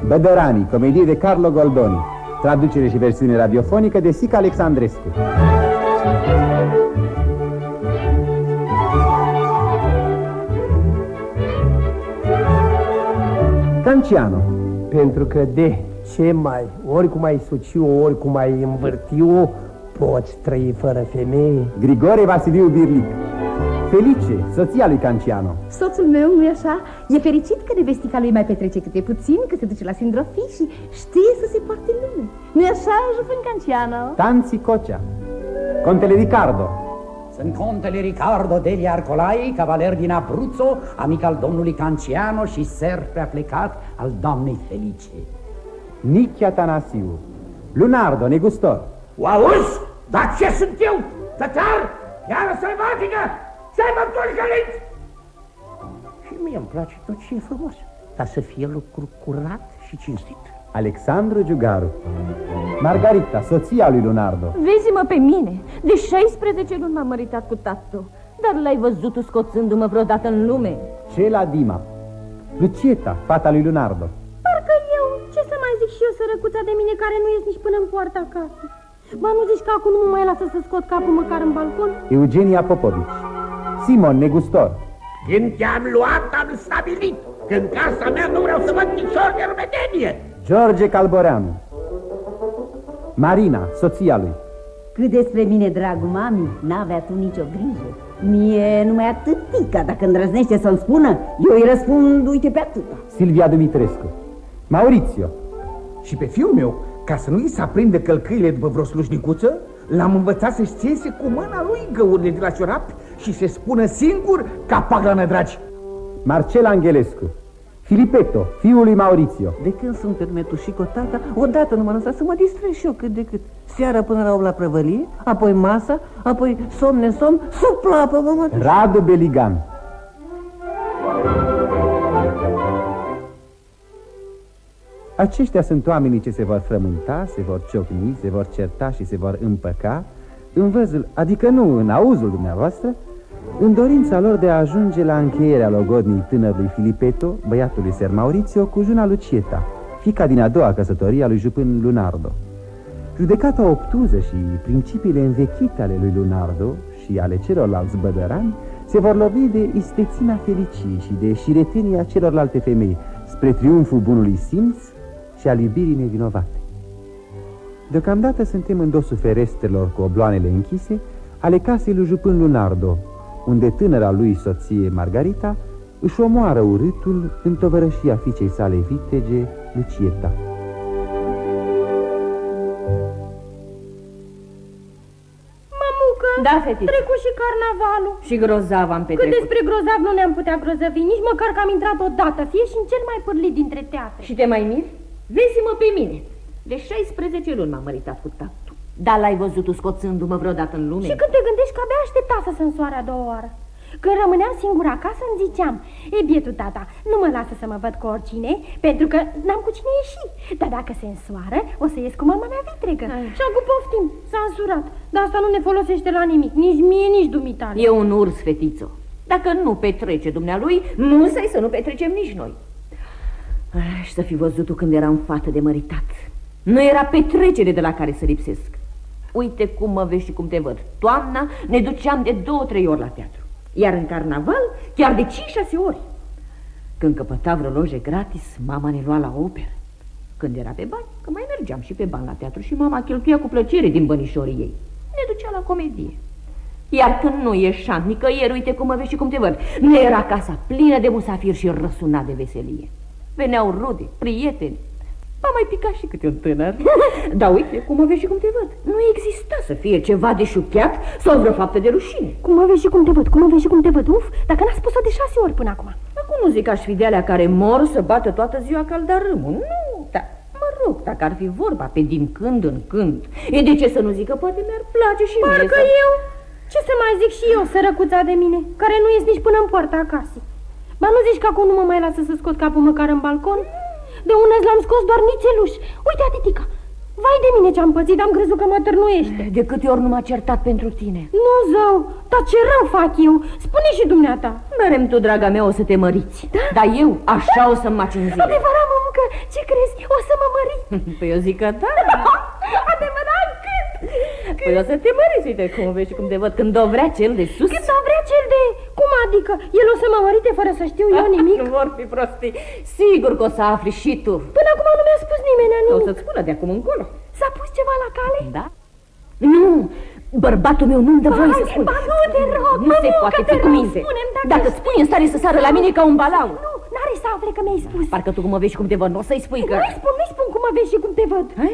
Bădăranii, comedie de Carlo Goldoni. Traducere și versiune radiofonică de Sica Alexandrescu. Canciano. Pentru că de ce mai, ori cum ai suciu, ori cum ai învârtiu, poți trăi fără femeie. Grigore Vasiliu Birlic. Felice, soția lui Canciano. Soțul meu, nu-i așa? E fericit că nevestica lui mai petrece câte puțin, că se duce la sindrofii și știe să se poarte în lume. Nu-i așa, Jufân Canciano? Tanzi Cocea. Contele Ricardo. Sunt contele Ricardo degli Arcolai, cavaler din Abruzzo, amic al domnului Canciano și ser preaplecat al doamnei Felice. Nichi Atanasiu. Lunardo, negustor. O auzi? Dar ce sunt eu? Tătar? Iară sălbatică? Să-i mă tolcăliți! Și mie îmi place tot ce e frumos, dar să fie lucru curat și cinstit. Alexandru Giugaru. Margarita, soția lui Lunardo. Vezi-mă pe mine. De 16 luni m-am măritat cu tatu. Dar l-ai văzut tu scoțându-mă vreodată în lume? Cela Dima. Lucieta, fata lui Lunardo. Parcă eu, ce să mai zic și eu, sărăcuța de mine care nu ies nici până în poarta acasă. Ba, nu zici că acum nu mă mai lasă să scot capul măcar în balcon? Eugenia Popovici. Simon, negustor. Când te-am luat, am stabilit că în casa mea nu vreau să văd picior de rumedenie. George Calboreanu. Marina, soția lui. Cât despre mine, dragul mami, n-avea tu nicio grijă. Mie numai atâtica, dacă îndrăznește să-mi spună, eu îi răspund, uite pe atâta. Silvia Dumitrescu. Maurizio. Și pe fiul meu, ca să nu-i se aprinde călcâile după vreo slujnicuță, l-am învățat să-și ținse cu mâna lui găurile de la ciorap și se spună singur ca paglană, dragi. Marcela Angelescu. Filipetto, fiul lui Maurizio. De când sunt permetușit cu tata, odată nu mă lăsa să mă distrez și eu cât de cât. Seara până la 8 la prăvălie, apoi masa, apoi somn nesomn, sub plapă, mă duc. Radu Beligan. Aceștia sunt oamenii ce se vor frământa, se vor ciocni, se vor certa și se vor împăca în văzul, adică nu în auzul dumneavoastră, în dorința lor de a ajunge la încheierea logodnii tânărului Filipetto, băiatului Ser Maurizio, cu juna Lucieta, fiica din a doua căsătorie a lui jupân Lunardo. Judecata obtuză și principiile învechite ale lui Lunardo și ale celorlalți bădărani se vor lovi de istețimea Felicii și de șiretenia celorlalte femei, spre triumful bunului simț și al iubirii nevinovate. Deocamdată suntem în dosul ferestrelor cu obloanele închise ale casei lui jupân Lunardo, unde tânăra lui soție Margarita își omoară urâtul în tovărășia fiicei sale vitege, Lucieta. Mamucă, da, fetiță. trecu și carnavalul. Și grozav am petrecut. Cât despre grozav nu ne-am putea grozăvi, nici măcar că am intrat odată, fie și în cel mai pârlit dintre teatre. Și te mai miri? Vezi-mă pe mine. De 16 luni m-am măritat cu tatu. Dar l-ai văzut tu scoțându-mă vreodată în lume? Și când te gândești că abia aștepta să se însoare a doua oară. Când rămâneam singur acasă îmi ziceam: e, bietul tata, nu mă lasă să mă văd cu oricine, pentru că n-am cu cine ieși. Dar dacă se însoară, o să ies cu mama mea vitregă. Și acum poftim, s-a însurat. Dar asta nu ne folosește la nimic, nici mie, nici dumitale. E un urs, fetițo. Dacă nu petrece dumnealui, musai să nu petrecem nici noi. Și să fi văzut tu când eram fată de măritat. Nu era petrecere de la care să lipsesc. Uite cum mă vezi și cum te văd. Toamna ne duceam de 2-3 ori la teatru, iar în carnaval chiar de 5-6 ori. Când căpăta vreo loje gratis, mama ne lua la operă. Când era pe bani, că mai mergeam și pe bani la teatru și mama cheltuia cu plăcere din bănișorii ei. Ne ducea la comedie. Iar când nu ieșam nicăieri, uite cum mă vezi și cum te văd, nu era casa plină de musafiri și răsuna de veselie. Veneau rude, prieteni. M-a mai picat și câte un tânăr. Dar uite cum mă vezi și cum te văd. Nu exista să fie ceva de șuchiat sau vreo faptă de rușine. Cum mă vezi și cum te văd, cum mă vezi și cum te văd. Uf, dacă n-a spus-o de 6 ori până acum. Acum nu zic aș fi de alea care mor să bată toată ziua caldarâmul. Nu, dar mă rog, dacă ar fi vorba pe din când în când, e de ce să nu zic că poate mi-ar place și mie. Parcă eu, ce să mai zic și eu, sărăcuța de mine, care nu ies nici până în poarta acasă. Ba nu zici că acum nu mă mai lasă să scot capul măcar în balcon? De ună l-am scos doar nițeluș. Uite, atitica, vai de mine ce-am pățit, am crezut că mă târnuiește. De câte ori nu m-a certat pentru tine? Nu, zău, dar ce rău fac eu? Spune și dumneata. Merem tu, draga mea, o să te măriți. Da? Dar eu așa o să-mi maci în zile. Adevărat, mămucă, dacă, ce crezi, o să mă mărit? Păi eu zic că da. Adevărat, cât? Păi o să te măriți, uite cum vezi și cum te văd. Când o vrea cel de sus. Când o vrea cel de... Cum adică? El o să mă mărite fără să știu eu nimic? Nu vor fi prostii. Sigur că o să afli și tu. Până acum nu mi-a spus nimeni nimic. O să-ți spună de acum încolo. S-a pus ceva la cale? Da? Nu, bărbatul meu nu-mi dă voie să spun. Ba nu, te rog, nu se poate fi cu minte. Dacă spui în stare să sară la mine ca un balaur. Nu, n-are să afle că mi-ai spus. Parcă tu cum mă vezi și cum te văd, nu o să-i spui că... Nu-i spun cum mă vezi și cum te văd. Hai?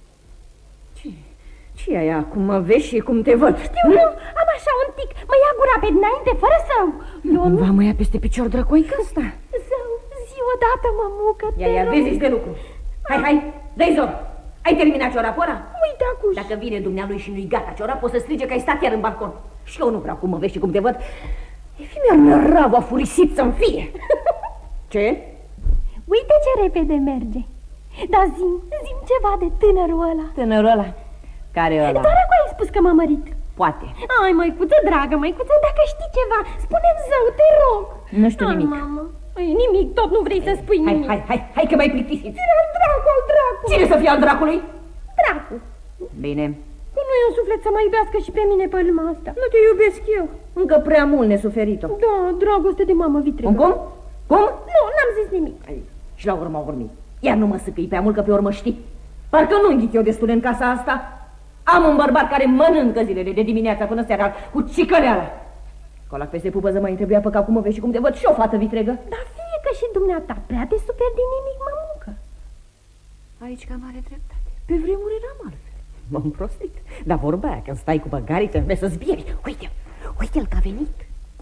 Ce e aia, cum mă vezi și cum te văd? Știu, nu, am așa un tic, mă ia gura pe dinainte fără său. Eu nu... Va mă ia peste picior drăcoică ăsta. Zău, zi odată, mămucă, te Ia, rog. vezi de lucru. Hai, dă-i zor. Ai terminat ciorapul ăla? Uite acuși. Dacă vine dumnealui și nu-i gata ciorap, o să strige că ai stat iar în balcon. Și eu nu vreau cum mă vezi și cum te văd. E fi mi-ar năravă furisit să-mi fie. Ce? Uite ce repede merge. Dar zi ceva de tânărul ăla. Tânărul ăla? Care ăla? Doar acum ai spus că m-a mărit. Poate. Ai, măicuță dragă, măicuță, dacă știi ceva, spune-mi zău, te rog. Nu știu nimic. Mamă. Nimic, tot nu vrei să spui nimic. Hai că m-ai plictisit. Al dracu. Cine să fie al dracului? Dracu. Bine. Că nu e un suflet să mă iubească și pe mine pe lumea asta. Nu te iubesc eu. Încă prea mult nesuferit-o. Da, dragoste de mamă vitregă. Cum? Nu, n-am zis nimic. Și la urmă urmi. Iar nu mă sâcăi prea mult că pe urmă știi. Parcă nu înghit eu destul în casa asta. Am un bărbat care mănâncă zilele de dimineața până seara cu cicăleala. Colac peste pupăză mai trebuia pe cap cum mă vezi și cum te văd și o fată vitregă. Dar fie că și dumneata prea te super de nimic, mămucă. Aici cam are dreptate. Pe vremuri eram altfel. M-am prostit. Dar vorba aia, când stai cu băgarii, trebuie să-ți bievi. Uite-l că a venit.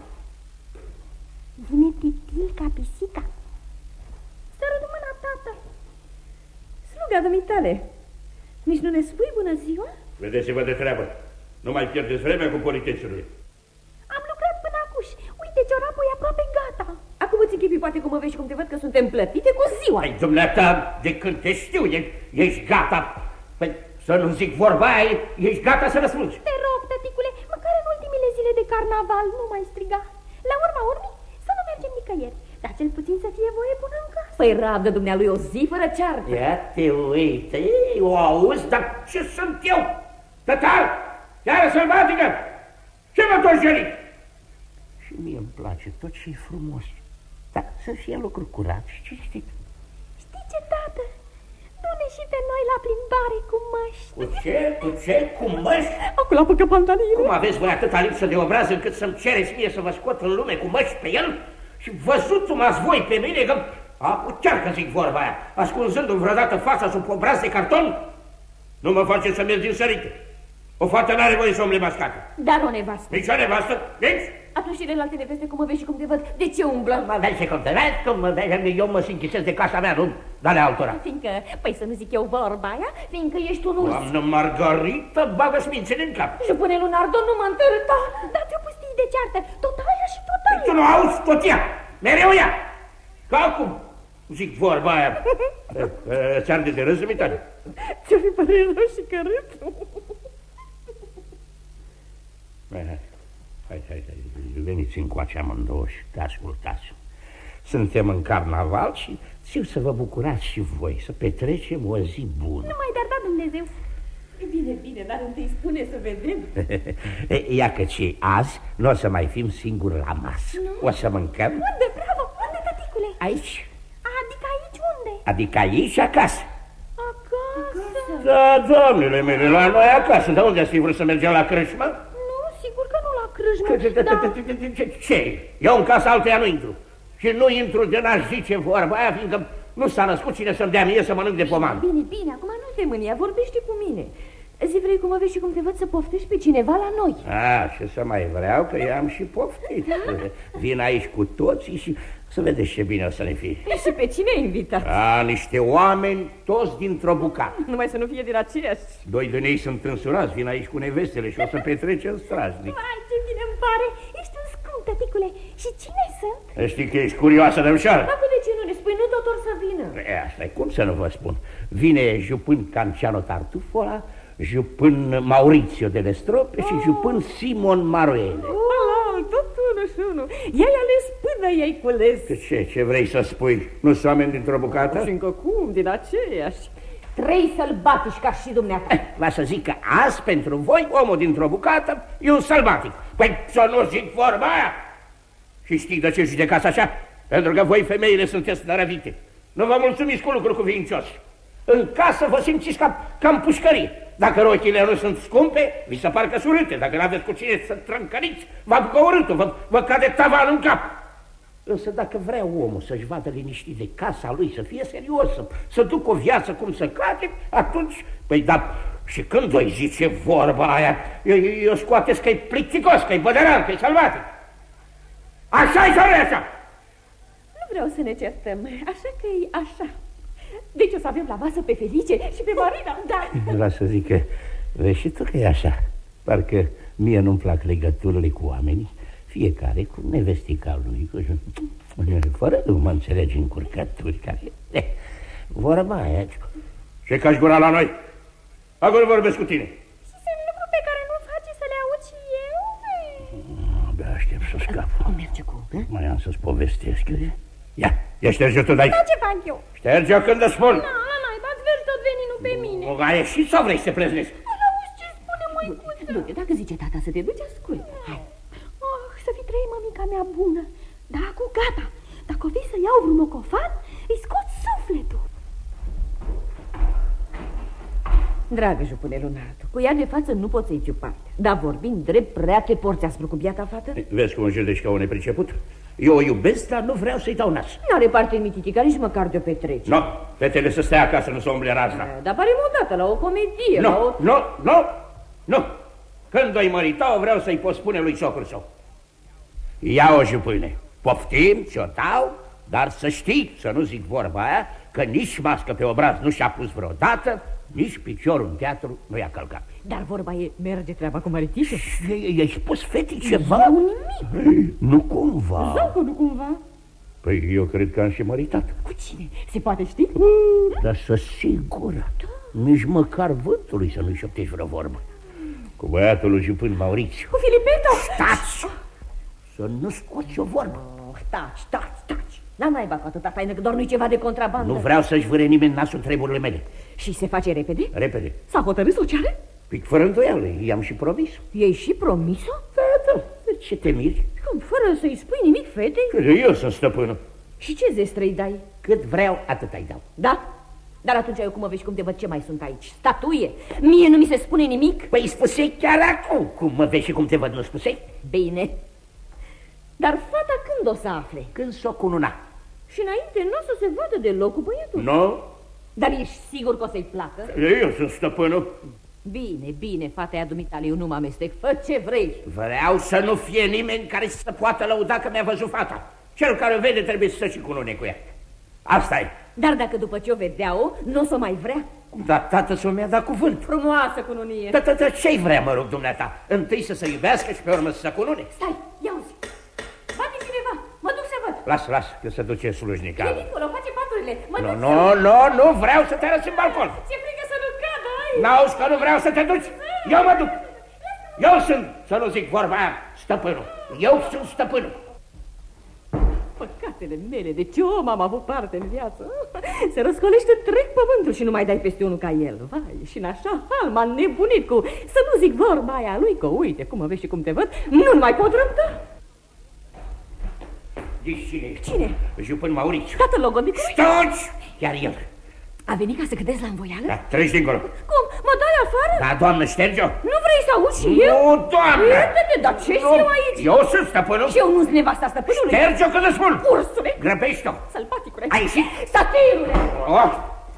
Vine titil ca pisica. Sără-l mâna, tată. Sluga dumitale. Nici nu ne spui bună ziua? Vedeți-vă de treabă. Nu mai pierdeți vremea cu politețurile. Am lucrat până acuși. Uite, ciorapul e aproape gata. Acum îți închipui poate cum mă vezi și cum te văd că suntem plătite cu ziua. Ai, dumneata, de când te știu, ești gata. Păi, să nu zic vorba aia, ești gata să răspunzi. Te rog, tăticule, măcar în ultimele zile de carnaval nu mai striga. La urma urmei, să nu mergem nicăieri. Dar cel puțin să fie voie bună în casă. Păi rabdă dumnealui o zi fără ceartă. Ia te uite, o auzi, dar ce sunt eu? Tătar, chiar sălbatică, ce mă tot jărit? Și mie îmi place tot ce e frumos, dar să fie lucruri curat și cinstit. Știi ce, tată? Du-ne și pe noi la plimbare cu măști. Cu ce? Cu ce? Cu măști? Acolo apucă pantalonile. Cum aveți voi atâta lipsă de obraz încât să-mi cereți mie să vă scot în lume cu măști pe el? Și văzut-mă-ați voi pe mine că... chiar că zic vorba aia, ascunzându-mi vreodată fața sub obraz de carton? Nu mă face să merg din sărite. O fată n-are voie să umble mascată. Dar o nevastă. Nici o nevastă? Nici? Atunci și celelalte neveste cum mă vezi și cum te văd, de ce umblă? Mă vezi cum te vezi, cum mă vezi, eu mă închisez de casa mea, nu de-ale altora. Fiindcă, păi să nu zic eu vorba aia, fiindcă ești un urs. Doamnă Margarita, bagă smințele în cap. Și pune Lunardo nu mă întârta. Dar te-o pustii de ceartă, tot aia și tot aia. Tu nu auzi, tot ea, mereu ea. Ca acum, zic vorba aia. Ți-arde de râs, dumitale. Ce-o fi părere rău și cărât. Hai, veniți încoace amândouă și te ascultați. Suntem în carnaval și țiu să vă bucurați și voi, să petrecem o zi bună. Nu mai dar Dumnezeu. Bine, dar întâi spune să vedem. Ia că ce azi nu o să mai fim singuri la masă. Nu? O să mâncăm. Unde, bravo, unde, tăticule? Aici. Adică aici unde? Adică aici și acasă. Acasă? Da, doamnele mele, la noi acasă. Dar unde ați fi vrut să mergem la crâșmă? Nu, sigur că nu la crâșmă. Ce? Eu în casa altuia nu intru. Și nu intru de n-aș zice vorba aia, fiindcă nu s-a născut cine să-mi dea mie să mănânc de pomană. Bine, acum nu te mânia, vorbește cu mine. Zi, vrei cum mă vezi și cum te văd să poftești pe cineva la noi? Ce să mai vreau, că i-am și poftit. Vin aici cu toții și să vedeți ce bine o să ne fie. Și pe cine ai invitat? Niște oameni, toți dintr-o bucată. Numai să nu fie din aceiași. Doi din ei sunt însurați, vin aici cu nevestele și o să petrecem strajnic. Vai, ce bine îmi pare! Ești un scump, tăticule. Și cine sunt? Știi că ești curioasă de ușoară? Acum de ce nu ne spui? Nu tot or să vină. Asta e, cum să nu vă spun? Vine jupân Canciano Tartufola, jupân Maurizio de Lestrope și jupân Simon Maruele. Tot unul și Crăciunul. I-ai ales până i-ai cules. Ce vrei să spui? Nu sunt oameni dintr-o bucată? Și încă cum, din aceiași. 3 sălbatici ca și dumneata. Va să zic că azi, pentru voi, omul dintr-o bucată e un sălbatic. Păi să nu zic vorba aia. Și știi de ce judecați așa? Pentru că voi, femeile, sunteți nărăvite. Nu vă mulțumiți cu lucruri cuvincioși. În casă vă simțiți ca în pușcărie. Dacă rochile nu sunt scumpe, vi se par că surâte. Dacă nu aveți cu cine să trâncăriți, vă apucă urâtul, vă cade tavanul în cap. Însă dacă vrea omul să-și vadă liniștit de casa lui, să fie serios, să ducă o viață cum să cade, atunci, păi da, și când voi zice vorba aia, eu scoateți că e plicticos, că e bădăran, că e sălbatic. Așa-i sau așa? Nu vreau să ne certăm, așa că e așa. Deci o să avem la masă pe Felice și pe Marina, da. Vreau să zic că vezi și tu că e așa. Parcă mie nu-mi plac legăturile cu oamenii, fiecare cu nevestica lui, fără nu mă înțelegi încurcături care... Vorba aia... Ce cași gura la noi? Acolo vorbesc cu tine. Și sunt lucruri pe care nu face să le aud și eu? Abia aștept să scap. Cum merge cu? Mai am să-ți povestesc. Ia șterge-o tu de aici. Dar ce fac eu? Șterge-o când îți spun. La naiba, ați veri tot veni, nu pe mine. O ai ieșit sau vrei să te pleznesc? Auzi ce spune măicuță? Du-te, dacă zice tata să te duci, ascult. Hai. Să fi trăit mămica mea bună. Dar acum gata. Dacă o vei să iau vreun mocofan, îi scot sufletul. Dragă jupâne Lunardu, cu ea de față nu poți să-i ciu partea. Dar vorbind drept, prea te porți aspru cu biata fată? Vezi cum judeci ca un nepriceput? Eu o iubesc, dar nu vreau să-i dau nas. N-are parte mititica, nici măcar de-o petrece. Nu, fetele să stea acasă, nu să umble razna. Dar pare modată la o comedie, la o... Nu. Când o-i mărita, vreau să-i pot spune lui socrul său. Ia-o, jupâne, poftim, ți-o dau, dar să știi, să nu zic vorba aia, că nici mască pe obraz nu și-a pus vreodată, nici piciorul în teatru nu i-a călcat. Dar vorba e, merge treaba cu măritișul? I-ai spus fetii ceva? Eu nimic. Nu cumva. Zău că nu cumva. Păi eu cred că am și măritat. Cu cine? Se poate ști? Dar să sigur, nici măcar vântului să nu-i șoptești vreo vorbă. Cu băiatul lui jupân Maurițiu. Cu Filipeto? Stați! Să nu scoți o vorbă. Taci. N-am naiba cu atâta taină, că doar nu-i ceva de contrabandă. Nu vreau să-și vâre nimeni nasul treburile mele. Și se face repede? Repede. S-a hotărât să o ceară? Păi fără îndoială, i-am și promis. Ei și promis-o? Da, de ce te miri? Cum, fără să-i spui nimic fetei? Eu sunt stăpânul. Și ce zestră-i dai? Cât vreau, atât ai dau. Da? Dar atunci eu cum mă vezi, cum te văd, ce mai sunt aici? Statuie? Mie nu mi se spune nimic? Păi spusei chiar acum. Cum mă vezi și cum te văd, nu spusei? Bine. Dar fata când o să afle? Când s-o cununa. Și înainte nu o să se vadă deloc cu băiatul? Nu. Dar ești sigur că o să-i placă? Eu sunt stăpânul. Bine, fata aia dumitale, eu nu mă amestec. Fă ce vrei. Vreau să nu fie nimeni care să poată lăuda că mi-a văzut fata. Cel care o vede trebuie să și cunune cu ea. Asta e. Dar dacă după ce o vedea-o, nu o să mai vrea? Dar tată să mi-a dat cuvânt. Frumoasă cununie. Da, ce-i vrea, mă rog, dumneata? Întâi să se iubească și pe urmă să se cunune. Stai, ia-uzi. Bate cineva, mă duc să văd. Las, că se duce slujnica. E dincolo, face paturile. Nu vreau să te arăți în balcon. Ce frică să nu cadă, ai? N-auzi că nu vreau să te duci? Eu mă duc. Eu sunt, să nu zic vorba aia, stăpânul. Eu sunt stăpânul. Păcatele mele, de ce om am avut parte în viață? Se răscolește întreg pământul și nu mai dai peste unul ca el. Vai, și în așa hal m-a nebunit cu, să nu zic vorba aia lui, că uite cum mă vezi și cum te văd, nu mai pot răbda. Cine? Jupân Maurițiu. Tatăl logodnicului? Stoci! Chiar el. A venit ca să cădezi la învoială? Da, treci dincolo. Cum? Mă dai afară? Da, doamnă, șterge-o. Nu vrei să auzi și eu? Nu, doamnă! Iată-te, dar ce-s eu aici? Eu sunt stăpânul. Și eu nu-s nevasta stăpânului. Șterge-o când îți spun. Ursule! Grăbește-o. Sălbaticule! Ai ieșit? Satirule! Oh.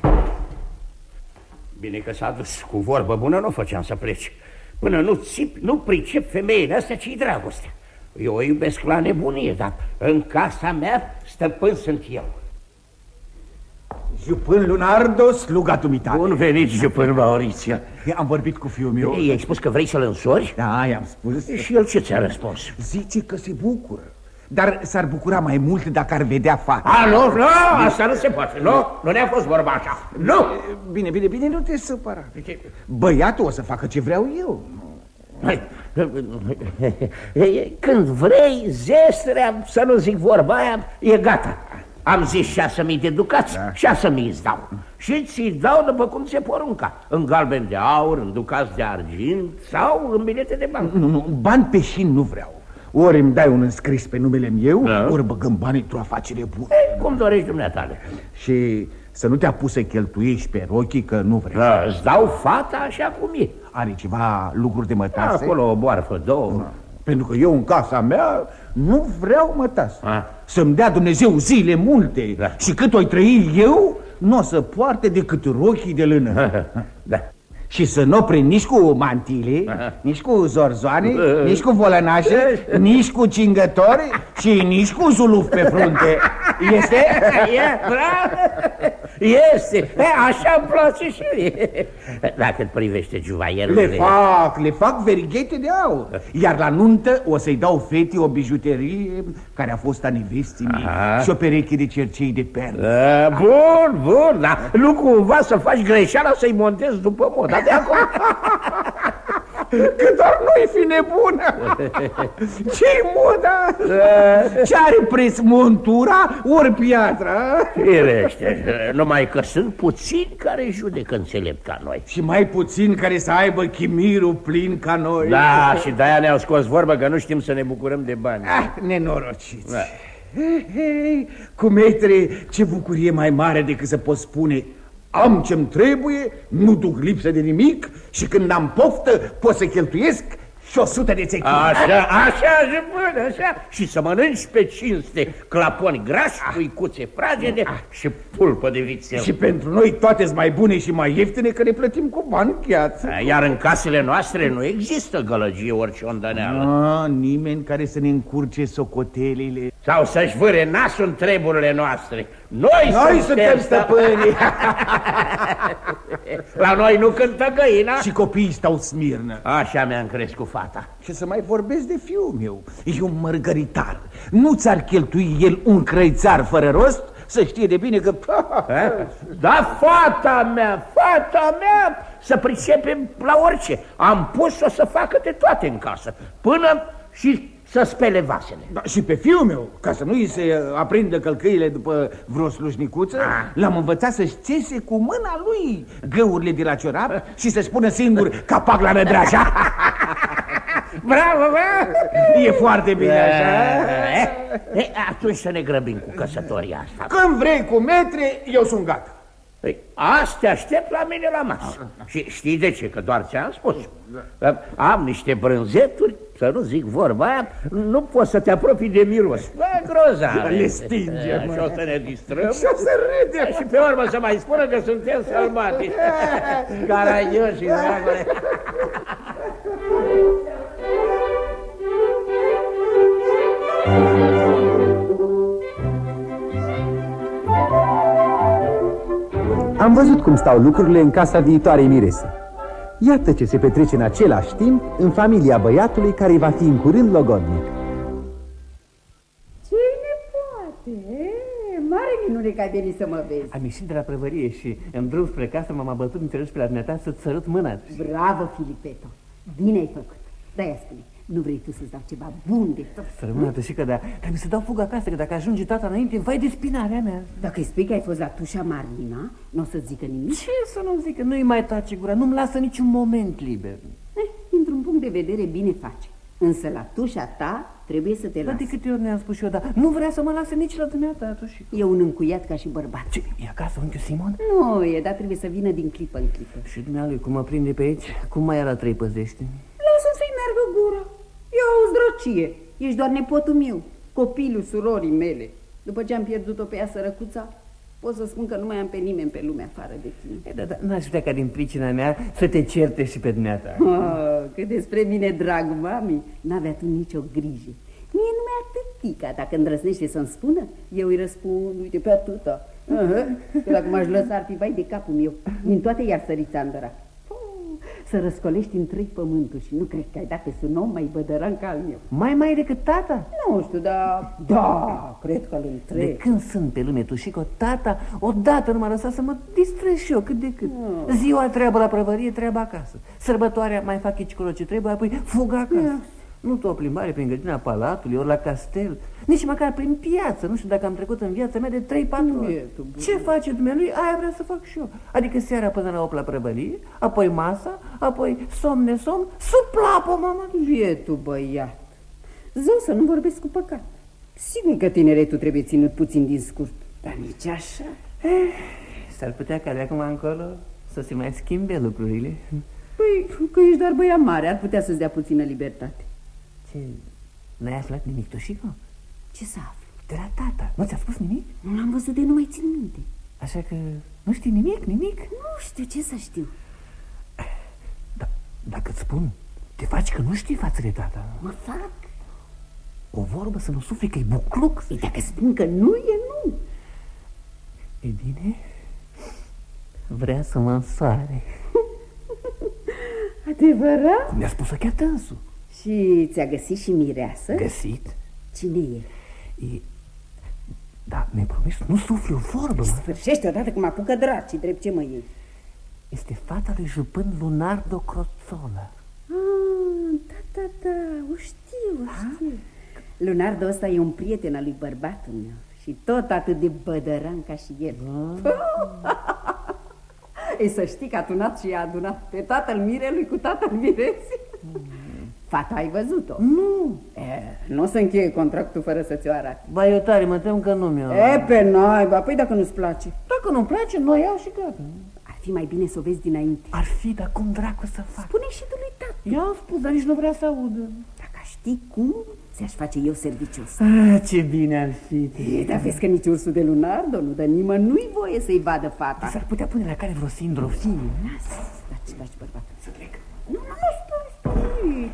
Bine că s-a dus. Cu vorbă bună nu făceam să pleci. Până nu țip, nu pricep femeile astea ce-i dragostea. Eu o iubesc la nebunie, dar în casa mea stăpân sunt eu. Jupân Lunardo, sluga dumitale. Bun venit, Jupân Maurițiu. Am vorbit cu fiul meu. I-ai spus că vrei să-l însori? Da, i-am spus. Și el ce ți-a răspuns? Zice că se bucură. Dar s-ar bucura mai mult dacă ar vedea fata. Nu, asta nu se poate. Nu ne-a fost vorba așa. Nu! Bine, nu te supăra. Băiatul o să facă ce vreau eu. Când vrei, zestrea, să nu zic vorba aia, e gata. Am zis 6.000 de ducați, 6.000 îți dau. Și ți-i dau după cum se porunca. În galben de aur, în ducați de argint sau în bilete de bani. Nu, bani pe șin nu vreau. Ori îmi dai un înscris pe numele meu, ori băgăm banii într-o afacere bună. Cum dorești dumneatale. Și să nu te apuci să cheltuiești pe rochii, că nu vrei. Îți dau fata așa cum e. Are ceva lucruri de mătase? Acolo o boarfă, două. Pentru că eu în casa mea nu vreau mătase. Să-mi dea Dumnezeu zile multe. Și cât o-i trăi eu, nu o să poarte decât rochii de lână. Și să nu prind nici cu mantile, nici cu zorzoane, nici cu volănașe, nici cu cingători și nici cu zuluf pe frunte. Este? Este. Așa îmi place și mie. Dacă privește juvaierurile... Le fac verighete de aur. Iar la nuntă o să-i dau fetei o bijuterie care a fost a nevestii mie și o pereche de cercei de perle. Bun, dar nu cumva să faci greșeala să-i montezi după moda de acum. Că doar nu-i fi nebună. Ce-i moda? Ce are preț montura ori piatra? Firește, numai că sunt puțini care judecă înțelept ca noi. Și mai puțini care să aibă chimirul plin ca noi. Da, și de-aia ne-au scos vorba că nu știm să ne bucurăm de bani. Nenorociți. Hei, cu metre, ce bucurie mai mare decât să poți spune: am ce-mi trebuie, nu duc lipsă de nimic și când am poftă pot să cheltuiesc și 100 de țechini. Așa, jupână, așa. Și să mănânci pe cinste claponi grași, puicuțe fragede și pulpă de vițel. Și pentru noi toate-s mai bune și mai ieftine, că ne plătim cu bani gheață. Iar în casele noastre nu există gălăgie ori ciondăneală. Nimeni care să ne încurce socotelile sau să-și vâre nasul în treburile noastre. Noi suntem stăpânii. La noi nu cântă găina și copiii stau smirnă. Așa mi-am crescut fata. Și să mai vorbesc de fiul meu. E un mărgăritar. Nu ți-ar cheltui el un crăițar fără rost? Să știe de bine că... Da, fata mea să pricepem la orice. Am pus-o să facă de toate în casă, până și să spele vasele. Și pe fiul meu, ca să nu îi se aprindă călcâile după vreo slujnicuță, l-am învățat să-și țese cu mâna lui găurile de la ciorap și să spună singur capac la nădraja. Bravo, bă! E foarte bine așa. Atunci să ne grăbim cu căsătoria asta. Când vrei cu metre, eu sunt gata. Azi te aștept la mine la masă. Și știi de ce? Că doar ți-am spus. Am niște brânzeturi, să nu zic vorba aia, nu poți să te apropii de miros. Grozav. Le stingem. Și o să ne distrăm. Și o să râdem. Și pe urmă să mai spună că suntem sălbatici. Caragioși și dragule. Am văzut cum stau lucrurile în casa viitoarei mirese. Iată ce se petrece în același timp în familia băiatului care va fi în curând logodnic. Cine poate? Mare minune că ai venit să mă vezi. Am ieșit de la prăvărie și în drum spre casă m-am abătut înțeles pe la dumneata să-ți sărut mâna. Bravo, Filipeto, bine ai făcut. Da-ia spune, nu vrei tu să-ți dau ceva bun de tot? Să rămână tășică, dar trebuie să dau fugă acasă, că dacă ajunge tata înainte, vai de spinarea mea. Dacă îi spui că ai fost la tușa Marlina, nu o să zică nimic? Ce să nu zică? Nu-i mai tace gura, nu-mi lasă niciun moment liber. Dintr-un punct de vedere bine face. Însă la tușa ta trebuie să te lase. Dar de câte ori ne-am spus și eu, dar nu vrea să mă lase nici la dumneata, tușică. E un încuiat ca și bărbat. Ce, e acasă unchiul Simon? Nu e, dar trebuie să vină din clipă în clipă. Și dumnealui, cum mă prinde pe aici, cum mai era trei păzește? Lasă să-i meargă gura. Eu o zdrocie. Ești doar nepotul meu, copilul surorii mele. După ce am pierdut-o pe ea sărăcuța, pot să spun că nu mai am pe nimeni pe lume afară de tine. Da, n-aș putea ca din pricina mea să te certe și pe dumneata. Că despre mine, drag mami, n-avea tu nicio grijă. Mie numai atâtica, dacă îndrăznește să-mi spună, eu îi răspund, uite, pe atâta. Că dacă m-aș lăsa ar fi vai de capul meu, din toate i-ar sări țandăra. să răscolești în 3 pământuri și nu cred că ai dat pe un om mai bădăran ca al meu. Mai decât tata? Nu știu, dar... Da, cred că îl întreb. De când sunt pe lume, Tușico, tata odată nu m-a lăsat să mă distrez și eu cât de cât. Ziua treabă la prăvărie, treabă acasă. Sărbătoarea mai fac aici ce trebuie, apoi fug acasă. Nu tot o plimbare prin grădina palatului, ori la castel, nici măcar prin piață. Nu știu dacă am trecut în viața mea de 3-4 ori. Ce face dumnealui, aia vrea să fac și eu. Adică seara până la 8 la prăvălie, apoi masa, apoi somn, suplapă, mama. Bietul băiat. Zău să nu vorbesc cu păcat. Sigur că tineretul trebuie ținut puțin din scurt, dar nici așa. S-ar putea ca de acum încolo să se mai schimbe lucrurile. Păi, că ești doar băiat mare, ar putea să-ți dea puțină libertate. Ce? N-ai aflat nimic, Tușico? Ce să aflu? De la tata. Nu ți-a spus nimic? Nu l-am văzut de nu mai țin minte. Așa că nu știi nimic? Nu știu, ce să știu. Da, dacă-ți spun, te faci că nu știi față de tata. Mă fac. O vorbă să nu sufli că-i bucluc. Păi dacă spun că nu, e nu. E bine, vrea să mă însoare. Adevărat? Cum mi-a spus-o chiar tânsul. Și ți-a găsit și mireasă? Găsit? Cine e? Da, mi-ai promis, nu sufli o vorbă. Sfârșește odată cum apucă draci, drept ce mă iei. Este fata lui jupân Lunardo Crozzola. Da, o știu. Lunardo ăsta e un prieten al lui bărbatul meu și tot atât de bădăran ca și el. Ei, să știi că a tunat și a adunat pe tatăl mirelui cu tatăl mireții. Fata ai văzut-o? Nu. Nu o să încheie contractul fără să ți-o arate. Ba, eu tare, mă tem că nu mi-o... Pe naiba, păi dacă nu-ți place. Dacă nu-mi place, nu iau și gata. Ar fi mai bine să o vezi dinainte. Ar fi, dar cum dracu să fac? Spune și tu lui tată. Eu am spus, dar nici nu vrea să audă. Dacă aș ști cum, ți-aș face eu serviciul ăsta. Ce bine ar fi. Dar vezi că nici ursul de Lunardo nu dă nimănui voie să-i vadă fata. S-ar putea pune la care vreo sindrofie. Daci, bărbatul, să trec. Nu, stai.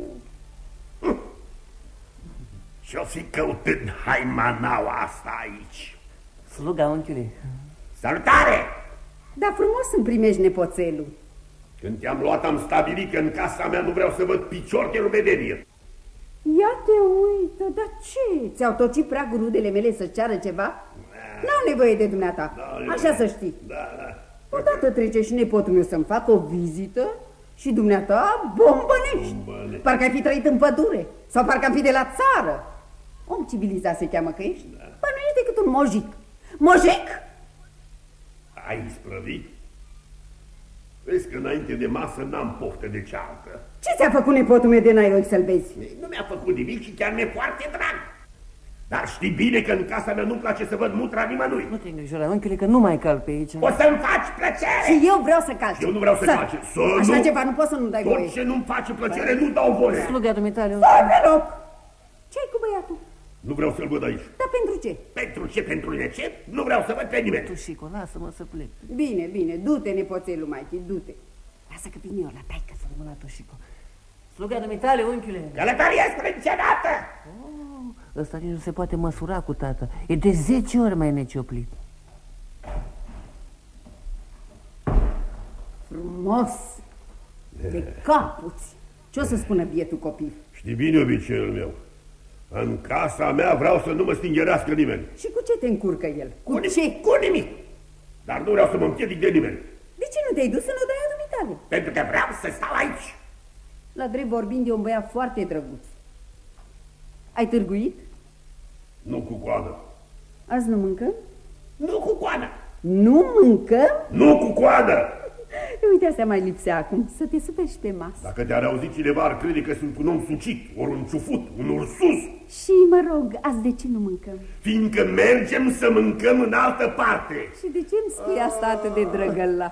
Ce-o fi căutând haimanaua asta aici? Sluga, unchiule. Salutare! Da, frumos îmi primești nepoțelul. Când te-am luat, am stabilit că în casa mea nu vreau să văd picior de lumedenie. Ia te uită, dar ce? Ți-au tocit prea rudele mele să ceară ceva? N-au nevoie de dumneata, așa să știi. Da. Odată trece și nepotul meu să-mi facă o vizită și dumneata bombănești. Parcă ai fi trăit în pădure sau parcă am fi de la țară. Om civilizat se cheamă că ești? Bă, nu ești decât un mojic. Mojic? Ai isprăvit? Vezi că înainte de masă n-am poftă de ceartă. Ce ți-a făcut nepotul meu de n-ai ochi să-l vezi? Nu mi-a făcut nimic și chiar mi-e foarte drag. Dar știi bine că în casa mea nu-mi place să văd mutra nimănui. Nu te îngrijora, unchiule, că nu mai calc pe aici. O să-mi faci plăcere! Și eu vreau să calci. Eu nu vreau să calci. Așa ceva nu poți să nu dai voie. Tot ce nu-mi face plăcere nu dau voie. Sluga dumitale. Stai pe loc! Ce-ai cu băiatul? Nu vreau să-l văd aici. Dar pentru ce? Pentru ce? Pentru ce? Nu vreau să văd pe nimeni. Tușico, lasă-mă să plec. Bine, du-te, nepoțelul, Maichi, du-te. Lasă că vin eu la taică să mă la Tușico. Sluga dumitale, unchiule. Călătorie sprâncenată! Ăsta nici nu se poate măsura cu tata. E de 10 ori mai necioplit. Frumos! De capuți! Ce o să spună bietul copil? Știi bine obiceiul meu. În casa mea vreau să nu mă stingerească nimeni. Și cu ce te încurcă el? Cu nimic! Dar nu vreau să mă împiedic de nimeni. De ce nu te-ai dus în odaia dumitale? Pentru că vreau să stau aici. La drept vorbind, e un băiat foarte drăguț. Ai târguit? Nu cu coadă. Azi nu mâncăm? Nu cu coadă. Nu mâncăm? Nu cu coadă. Uite, asta mai lipsea acum, să te superi și pe masă. Dacă te-ar auzi cineva, ar crede că sunt un om sucit, ori un ciufut, un ursus. Și mă rog, azi de ce nu mâncăm? Fiindcă mergem să mâncăm în altă parte. Și de ce îmi spui asta atât de drăgălaș?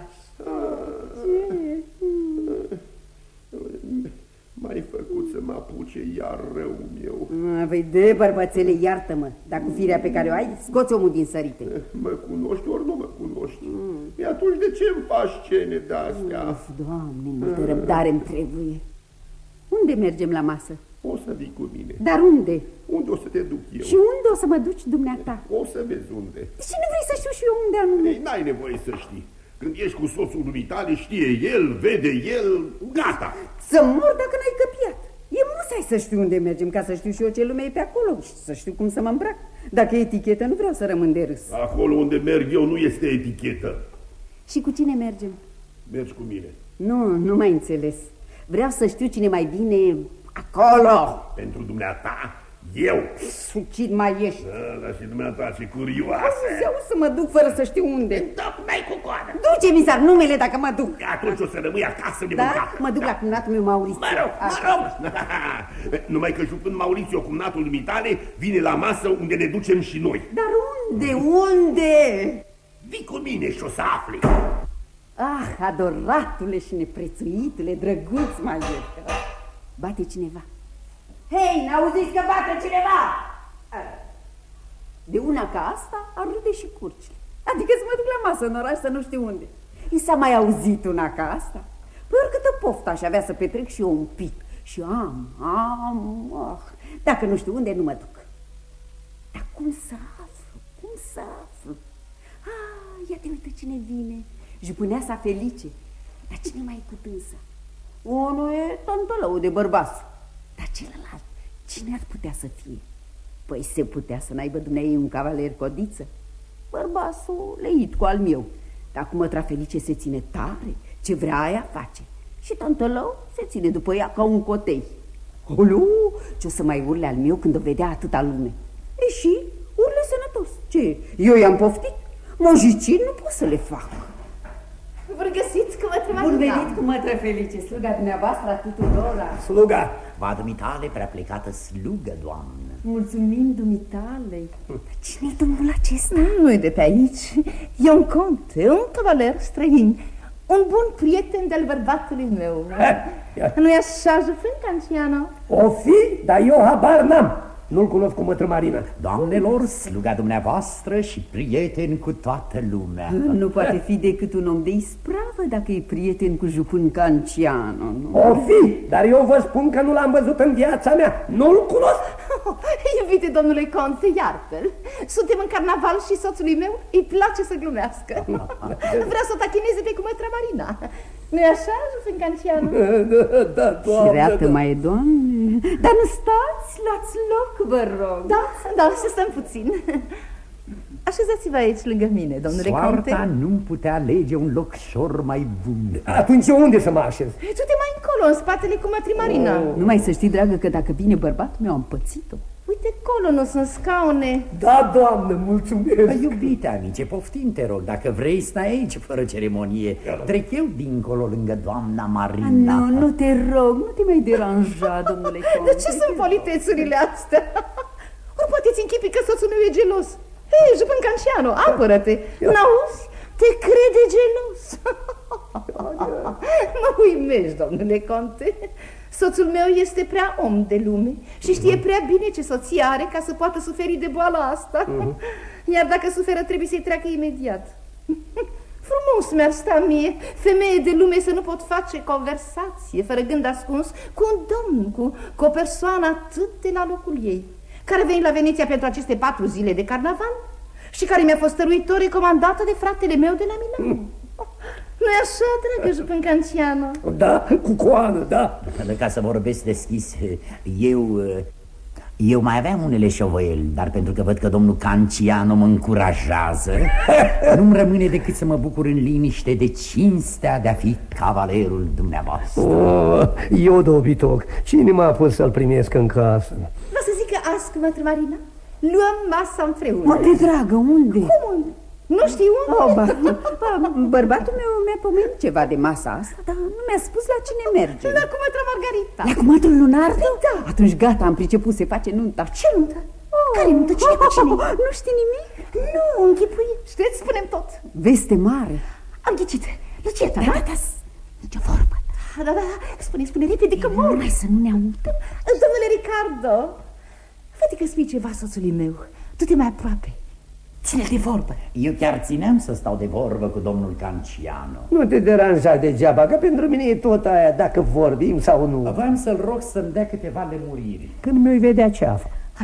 M-ai făcut să mă apuce iar rău meu. Vei de bărbățele, iartă-mă. Dar cu firea pe care o ai, scoți omul din sărite. Mă cunoști ori nu mă cunoști? E atunci de ce îmi faci scene de-astea? Doamne, multă răbdare îmi trebuie. Unde mergem la masă? O să vii cu mine. Dar unde? Unde o să te duc eu? Și unde o să mă duci dumneata? O să vezi unde. Și nu vrei să știu și eu unde anume? Ei, n-ai nevoie să știi. Când ești cu soțul dumitale, știe el, vede el, gata. Să mor dacă n-ai căpiat. E musai să știu unde mergem, ca să știu și eu ce lume e pe acolo și să știu cum să mă îmbrac. Dacă e etichetă, nu vreau să rămân de râs. Acolo unde merg eu nu este etichetă. Și cu cine mergem? Mergi cu mine. Nu mai înțeles. Vreau să știu cine mai bine acolo. Pentru dumneata, eu. Sucit mai ești. Da, și dumneata, ce curioasă. Vreau să mă duc fără să știu unde. Tocmai cu coadă. Duce, misar, numele dacă mă duc. Atunci o să rămâi acasă de Da? mâncat. Mă duc la cumnatul meu Maurițiu. Mă rog. Numai că jupând Maurițiu, cumnatul dumitale, vine la masă unde ne ducem și noi. Dar unde? Vii cu mine și o să afli. Ah, adoratule și neprețuitule, drăguț mai ești. Bate cineva. Hei, n-auziți că bate cineva? De una ca asta ar râde și curcile. Adică să mă duc la masă în oraș să nu știu unde. I s-a mai auzit una ca asta? Păi oricâtă poftă aș avea să petrec și eu un pic. Și dacă nu știu unde, nu mă duc. Dar cum să aflu? Cum să aflu? Ia te uită cine vine. Jupâneasa Felice. Dar cine mai e cu dânsa? Unul e tantălău de bărbasul. Dar celălalt, cine ar putea să fie? Păi se putea să n-aibă dumneai un cavaler codiță? Bărbasul leit cu al meu. Dar cum mătra Felice se ține tare, ce vrea aia face. Și tantălău se ține după ea ca un cotei. Olu, ce-o să mai urle al meu când o vedea atâta lume? E și urle sănătos. Ce? Eu i-am poftit? Mojicini nu pot să le fac. Vă găsiți cu mătră Marina. Bun venit cu mătră Felice, sluga dumneavoastră a tuturora. Sluga, va dumitale prea plecată slugă, doamnă. Mulțumim dumitale. Cine-i domnul acesta? Nu e de pe aici. E un conte, un cavaler străin, un bun prieten de-al bărbatului meu. Nu-i așa, jupân Canciano? O fi, dar eu habar n-am. Nu-l cunosc cu mătră Marina. Doamnelor, sluga dumneavoastră și prieten cu toată lumea. Nu poate fi decât un om de ispravă dacă e prieten cu jupân Canciano, nu? O fi, dar eu vă spun că nu l-am văzut în viața mea. Nu-l cunosc. Iubite domnule conte, iartă-l. Suntem în carnaval și soțului meu îi place să glumească. Vrea să o tachineze pe cu mătră Marina. Nu-i așa, jupân Canciano? Da, doamne. Șireată mai e, doamne. Dar nu stați, luați loc, vă rog. Da, să stăm puțin. Așezați-vă aici lângă mine, domnule conte. Soarta nu putea alege un locșor mai bun. Atunci eu unde să mă așez? Du-te mai încolo, în spatele cu mătri Marina. Numai să știi, dragă, că dacă vine bărbatul meu, am pățit-o. Uite, acolo nu sunt scaune. Da, doamnă, mulțumesc. Iubite amice, poftim, te rog, dacă vrei, stai aici fără ceremonie. Trec eu dincolo lângă doamna Marina. Nu te rog, nu te mai deranja, domnule conte. De ce sunt politețurile astea? Ori poate-ți închipi că soțul meu e gelos. Hei, jupân Canciano, apără-te. N-auzi? Te crede gelos. Mă uimești, domnule conte. Soțul meu este prea om de lume și știe prea bine ce soție are ca să poată suferi de boala asta. Iar dacă suferă, trebuie să-i treacă imediat. Frumos mi-ar sta mie, femeie de lume, să nu pot face conversație fără gând ascuns cu un domn, cu o persoană atât de la locul ei, care a venit la Veneția pentru aceste 4 zile de carnaval și care mi-a fost stăruitor recomandată de fratele meu de la Milano. Nu-i așa, dragă jupân Canciano? Da, cu coană, da. Ca să vorbesc deschis, eu mai aveam unele șovăieli, dar pentru că văd că domnul Canciano mă încurajează, nu-mi rămâne decât să mă bucur în liniște de cinstea de a fi cavalerul dumneavoastră. Eu dobitoc, cine m-a pus să-l primesc în casă? Vreau să zic că azi, cu mătră Marina, luăm masa împreună. Mă, de dragă, unde? Cum? Nu știu unde? Bărbatul meu mi-a pomenit ceva de masa asta, dar nu mi-a spus la cine merge. La cu mătră Margarita. La cu mătră Lunardo? Da. Atunci gata, am priceput, se face nunta. Ce nuntă? Care nuntă? Cine cu cine? Nu știi nimic? Nu, închipuiește, îți spunem tot. Veste mare. Am ghicit. Lucieta, da? Da, nicio vorbă. Da, spune repede că mor. Numai să nu ne audă. Domnule Ricardo, fă-te că spui ceva soțului meu. Du-te mai aproape. Ține de vorbă. Eu chiar țineam să stau de vorbă cu domnul Canciano. Nu te deranja degeaba, că pentru mine e tot aia dacă vorbim sau nu. Vreau să-l rog să-mi dea câteva lămuriri. Când mi-o vedea ceafa. Hai,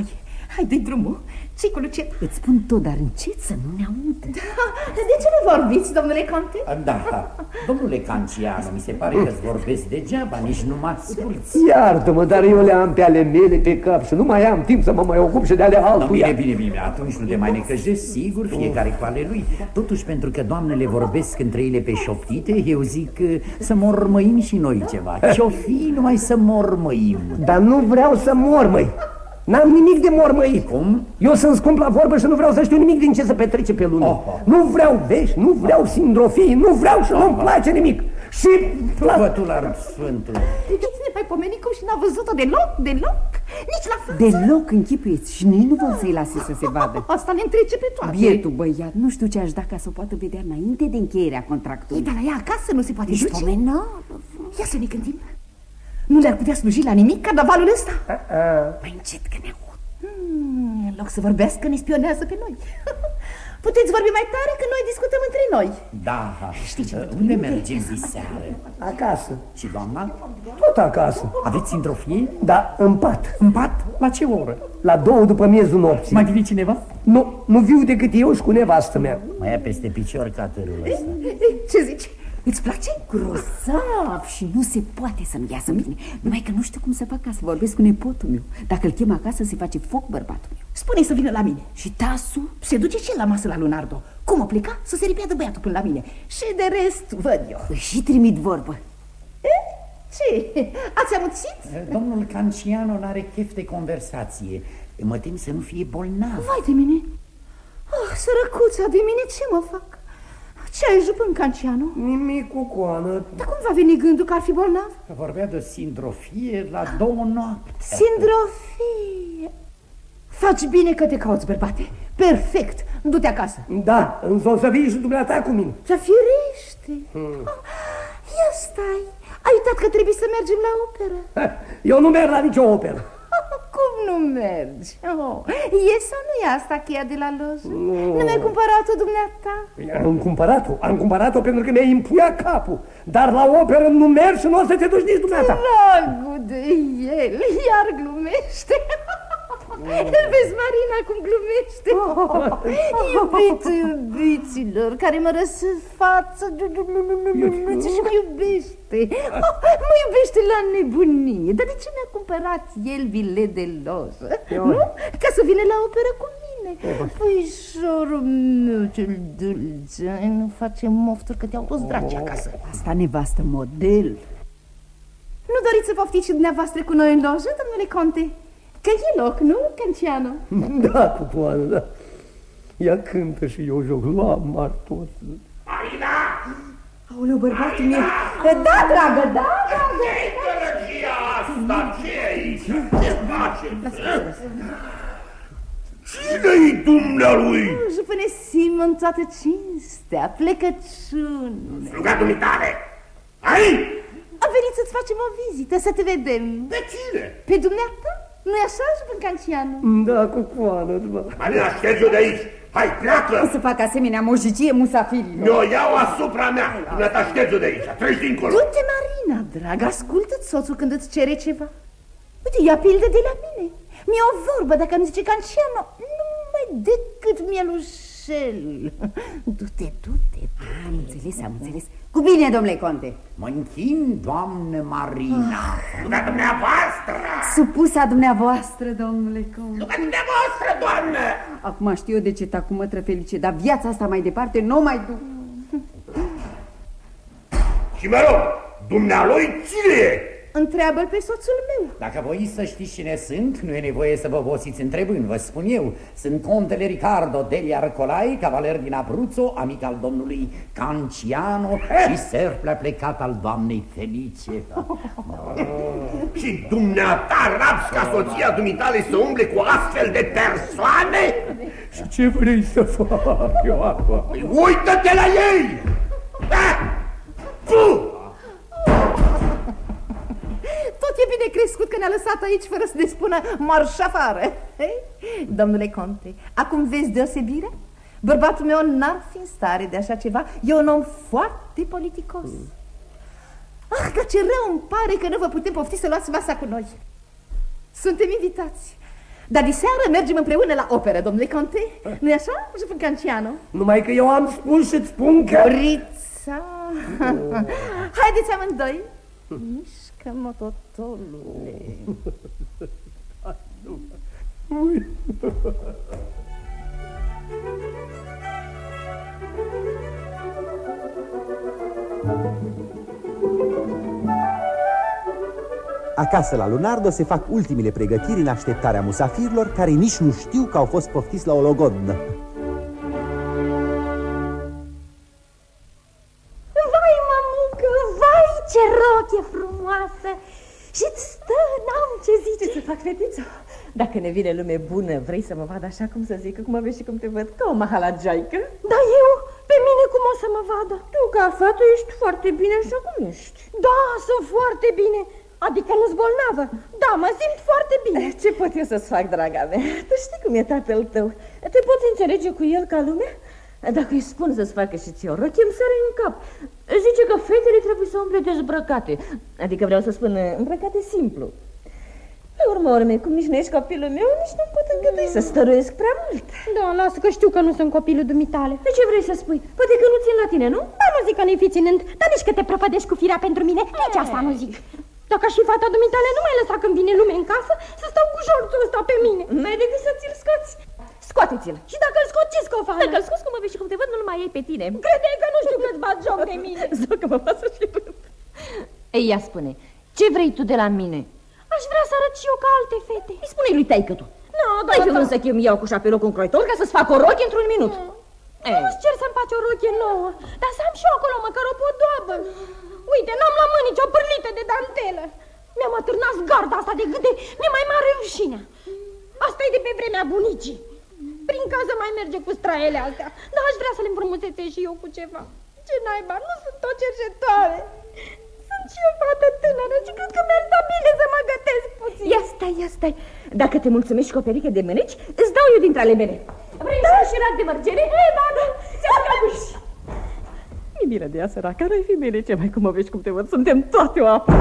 Hai, dă-i drumul. Ce-i cu Luceta? Îți spun tot, dar încet să nu ne audă. Da, de ce nu vorbiți, domnule Conte? Da, domnule Canciano, mi se pare că-ți vorbesc degeaba, nici nu mă asculți. Iartă-mă, dar eu le am pe ale mele pe cap și nu mai am timp să mă mai ocup și de ale altuia. Bine, atunci nu te mai necăjești, sigur, fiecare cu ale lui. Totuși, pentru că doamnele vorbesc între ele pe șoptite, eu zic să mormăim și noi ceva. Ce-o fi, numai să mormăim. Dar nu vreau să mormăi. N-am nimic de mormăit. Cum? Eu sunt scump la vorbă și nu vreau să știu nimic din ce se petrece pe lume. Nu vreau vești, nu vreau sindrofii, nu vreau și nu-mi place nimic. Și... Bătular Sfântul. Ne mai pomeni cum și n-a văzut-o deloc, nici la față. Deloc, închipuiți, și nici nu vor să-i lase să se vadă. Asta ne întrece pe toate. Bietul băiat, nu știu ce aș da ca să o poată vedea înainte de încheierea contractului. Dar la ea acasă nu se poate Ești duce. pomenală. Ia să ne gândim. Nu le-ar putea sluji la nimic carnavalul ăsta? Mai încet că ne aud. În loc să vorbească, ne spionează pe noi. Puteți vorbi mai tare că noi discutăm între noi. Da, unde mergem diseară? Acasă. Și doamna? Tot acasă. Aveți sindrofie? Da, în pat. În pat? La ce oră? La 2 după miezul nopții. Mai vine cineva? Nu viu decât eu și cu nevastă mea. Mai ia peste picior catărul ăsta. Ce zici? Îți place? Grozav, și nu se poate să-mi iasă bine. Numai că nu știu cum să fac ca să vorbesc cu nepotul meu. Dacă îl chem acasă, se face foc bărbatul meu. Spune-i să vină la mine. Și tasul? Se duce și el la masă la Lunardo. Cum o pleca? Să se ripeadă băiatul până la mine. Și de rest văd eu. Îi și trimit vorbă. Ce? Ați amuțit? Domnul Canciano n-are chef de conversație. Mă tem să nu fie bolnav. Vai de mine. Sărăcuța de mine, ce mă fac? Ce ai jupând, Canciano? Nimic, cu coană. Dar cum va veni gândul că ar fi bolnav? Vorbea de sindrofie la 2 noapte. Sindrofie. Faci bine că te cauți, bărbate. Perfect. Du-te acasă. Da, însă o să vii și dumneata cu mine. Să firește. Ia stai. Ai uitat că trebuie să mergem la operă. Eu nu merg la nicio operă. Cum nu mergi? E sau nu e asta cheia de la lojă? Nu mi-ai cumpărat-o dumneata? Am cumpărat-o pentru că mi-ai impuiat capul. Dar la operă nu mergi și nu o să te duci nici dumneata. Dragul de el, iar glumește. Îl vezi, Marina, cum glumește. Iubiților, care mă răsesc față și mă iubește. Mă iubește la nebunie. Dar de ce mi-a cumpărat el bilet de lojă? Nu? Ca să vină la operă cu mine. Puișorul meu cel dulce, nu face mofturi că te-au toți draci acasă. Asta nevastă model. Nu doriți să poftiți și dumneavoastră cu noi în lojă, domnule Conte? Că e loc, nu, Canciano? Da, cupoană, da. Ea cântă și eu joc. Lua martos. Marina! Aoleu, bărbatul meu. Da, dragă, da, dragă. Ce-i gălăgia asta? Ce-i aici? Ce faceți? Cine-i dumnealui? Jupâne Simon, toată cinstea, plecăciune. Sluga dumitale! Ai? Am venit să-ți facem o vizită, să te vedem. Pe cine? Pe dumneata? Nu-i așa, Jupân Canciano? Da, cupoană, da. Marina, șterge-o de aici! Hai, pleacă! O să fac asemenea mojicie musafirilor. Mi-o iau asupra mea! Dumneata, șterge-o de aici! Treci dincolo! Du-te, Marina, dragă, ascultă-ți soțul când îți cere ceva. Uite, ia pildă de la mine. Mi-e o vorbă, dacă îmi zice Canciano, numai decât mielușel. Du-te, du-te. Am înțeles. Cu bine, domnule Conte. Mă închin, doamnă Marina. Sluga dumneavoastră! Supusa dumneavoastră, domnule Conte. Sluga dumneavoastră, doamnă! Acum știu eu de ce ta cu mătră Felice, dar viața asta mai departe nu mai duc. Și mă rog, dumnealui cine e? Întreabă-l pe soțul meu. Dacă voiți să știți cine sunt, nu e nevoie să vă vosiți întrebând, vă spun eu. Sunt contele Ricardo degli Arcolai, cavaler din Abruzzo, amic al domnului Canciano și serple plecat al doamnei Felice. Și dumneata rabzi ca soția dumitale să umble cu astfel de persoane? Și ce vrei să fac eu acum? Uită-te la ei! Tot e bine crescut că ne-a lăsat aici fără să ne spună marș afară. Domnule Conte, acum vezi deosebirea? Bărbatul meu n-ar fi în stare de așa ceva. E un om foarte politicos. Dar ce rău îmi pare că nu vă putem pofti să luați masa cu noi. Suntem invitați. Dar diseară mergem împreună la operă, domnule Conte. Nu-i așa, Jupân Canciano? Numai că eu am spus și-ți spun că... Brița! Haideți amândoi! Mișcă-mă, totolule! Acasă la Lunardo se fac ultimele pregătiri în așteptarea musafirilor care nici nu știu că au fost poftiți la o logodnă. Vai, mămucă, vai, ce roche frumoasă! Și-ți stă, n-am ce zice. Ce să fac, fetiță? Dacă ne vine lume bună, vrei să mă vad așa cum să zic, cum mă vezi și cum te văd, ca o mahalagiaică? Dar eu, pe mine cum o să mă vadă? Tu, ca fată, ești foarte bine așa cum ești. Da, sunt foarte bine. Adică nu-s bolnavă. Da, mă simt foarte bine. Ce pot eu să-ți fac, draga mea? Tu știi cum e tatăl tău. Te poți înțelege cu el ca lumea? Dacă îi spun să-ți facă și ție o rochie, îmi sare în cap. Zice că fetele trebuie să umble dezbrăcate. Adică vreau să spun îmbrăcate simplu. Pe urmă, cum nici nu ești copilul meu, nici nu pot îngădui să stăruiesc prea mult. Da, lasă că știu că nu sunt copilul dumitale. De ce vrei să spui? Poate că nu țin la tine, nu? Da, nu zic că nu-i fi ținând, dar nici că te prăpădești cu firea pentru mine. Nici asta nu zic. Dacă și fata dumitale nu mai lăsa când vine lume în casă să stau cu șorțul ăsta pe mine. N-ai decât să ți-l scoți. Scoate-ți-l. Și dacă îl scot, ce scofală? Dacă îl scoți cum mă vezi și cum te văd, nu-l mai iei pe tine. Crede că nu știu că-ți bat joc de mine. Zic că mă pasă și râd. Ei, ia spune, ce vrei tu de la mine? Aș vrea să arăt și eu ca alte fete. Îi spune lui taică tu. Nu, da, ai fi vrut să chem eu cu șapelul cu un croitor ca să-ți fac o rochie într-un minut. Nu-ți cer să-mi faci o rochie nouă, dar să am și eu acolo măcar o podoabă. Uite, n-am la mână nici o pârlită de dantelă. Mi-am atârnat garda asta de gâte, mi-e mai mare rușinea. Asta e de pe vremea bunicii. Prin casă mai merge cu straele astea, dar aș vrea să le împrumusețe și eu cu ceva. Ce naiba, nu sunt o cercetoare. Sunt și eu fată tânără și cred că mi-ar sta bine să mă gătesc puțin. Ia stai. Dacă te mulțumești cu o perică de mâneci, îți dau eu dintre ale mele. Vrei să și rat de mărgele? Da. Ți-am capuși. E bine de ea, săracă, n-ai fi bine, ce mai cum mă vezi cum te văd, suntem toate o apă.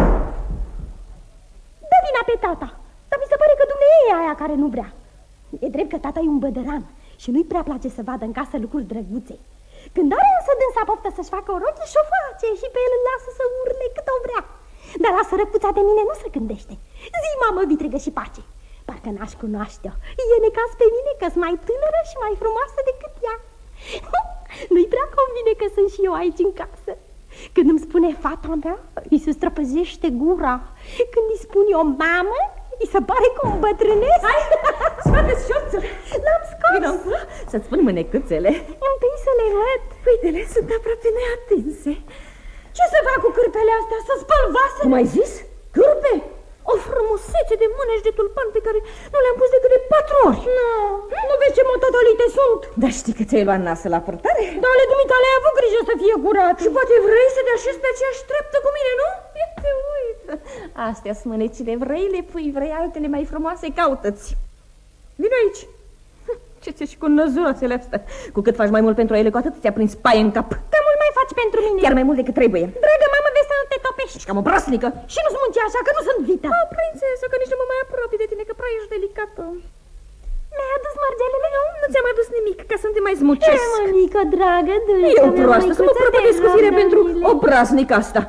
Dă vina pe tata, dar mi se pare că dumneavoastră e aia care nu vrea. E drept că tata e un bădăran și nu-i prea place să vadă în casă lucruri drăguțe. Când are însă dânsa poftă să-și facă o rochie, și-o face și pe el îl lasă să urle cât o vrea. Dar la sărăcuța de mine nu se gândește. Zi, mamă, vitregă și pace. Parcă n-aș cunoaște-o. E necaz pe mine că-s mai tânără și mai frumoasă decât ea. Nu-i prea convine că sunt și eu aici în casă. Când îmi spune fata mea, îi se străpăzește gura. Când îi spun eu mamă, îi se pare că îmi bătrânesc. Hai, scoate-ți șorțul. L-am scos. Vino, să-ți spun mânecuțele. Întâi să le văd. Uite-le, sunt aproape neatinse. Ce să fac cu cârpele astea? Să spăl vasele? Cum ai zis? Cârpe? O frumusețe de mânești de tulpan pe care nu le-am pus decât de 4 ori. Nu vezi ce mototolite sunt? Dar știi că ți-ai luat nasă la părtare? Dar ale dumitale ai avut grijă să fie curate. Și poate vrei să te așezi pe aceeași treaptă cu mine, nu? Ia te uită. Astea-s mânecile, vrei le pui, vrei altele mai frumoase, caută-ți. Vino aici. Ce ți-e și cu năzuroasele astea? Cu cât faci mai mult pentru ele, cu atât ți-a prins paie în cap. Că mult mai faci pentru mine. Chiar mai mult decât trebuie. Dragă mamă, vezi să nu te topești. Ești cam obraznică. Și nu-ți munci așa, că nu sunt vită. Prințesă, că nici nu mă mai apropii de tine, că prea ești delicată. Mi-ai adus mărgelele? Nu ți-am adus nimic, ca să nu te mai zmucesc. Ce, mănică, dragă, dulce. Eu proastă, să mă prăpădesc cu firea pentru obraznică asta.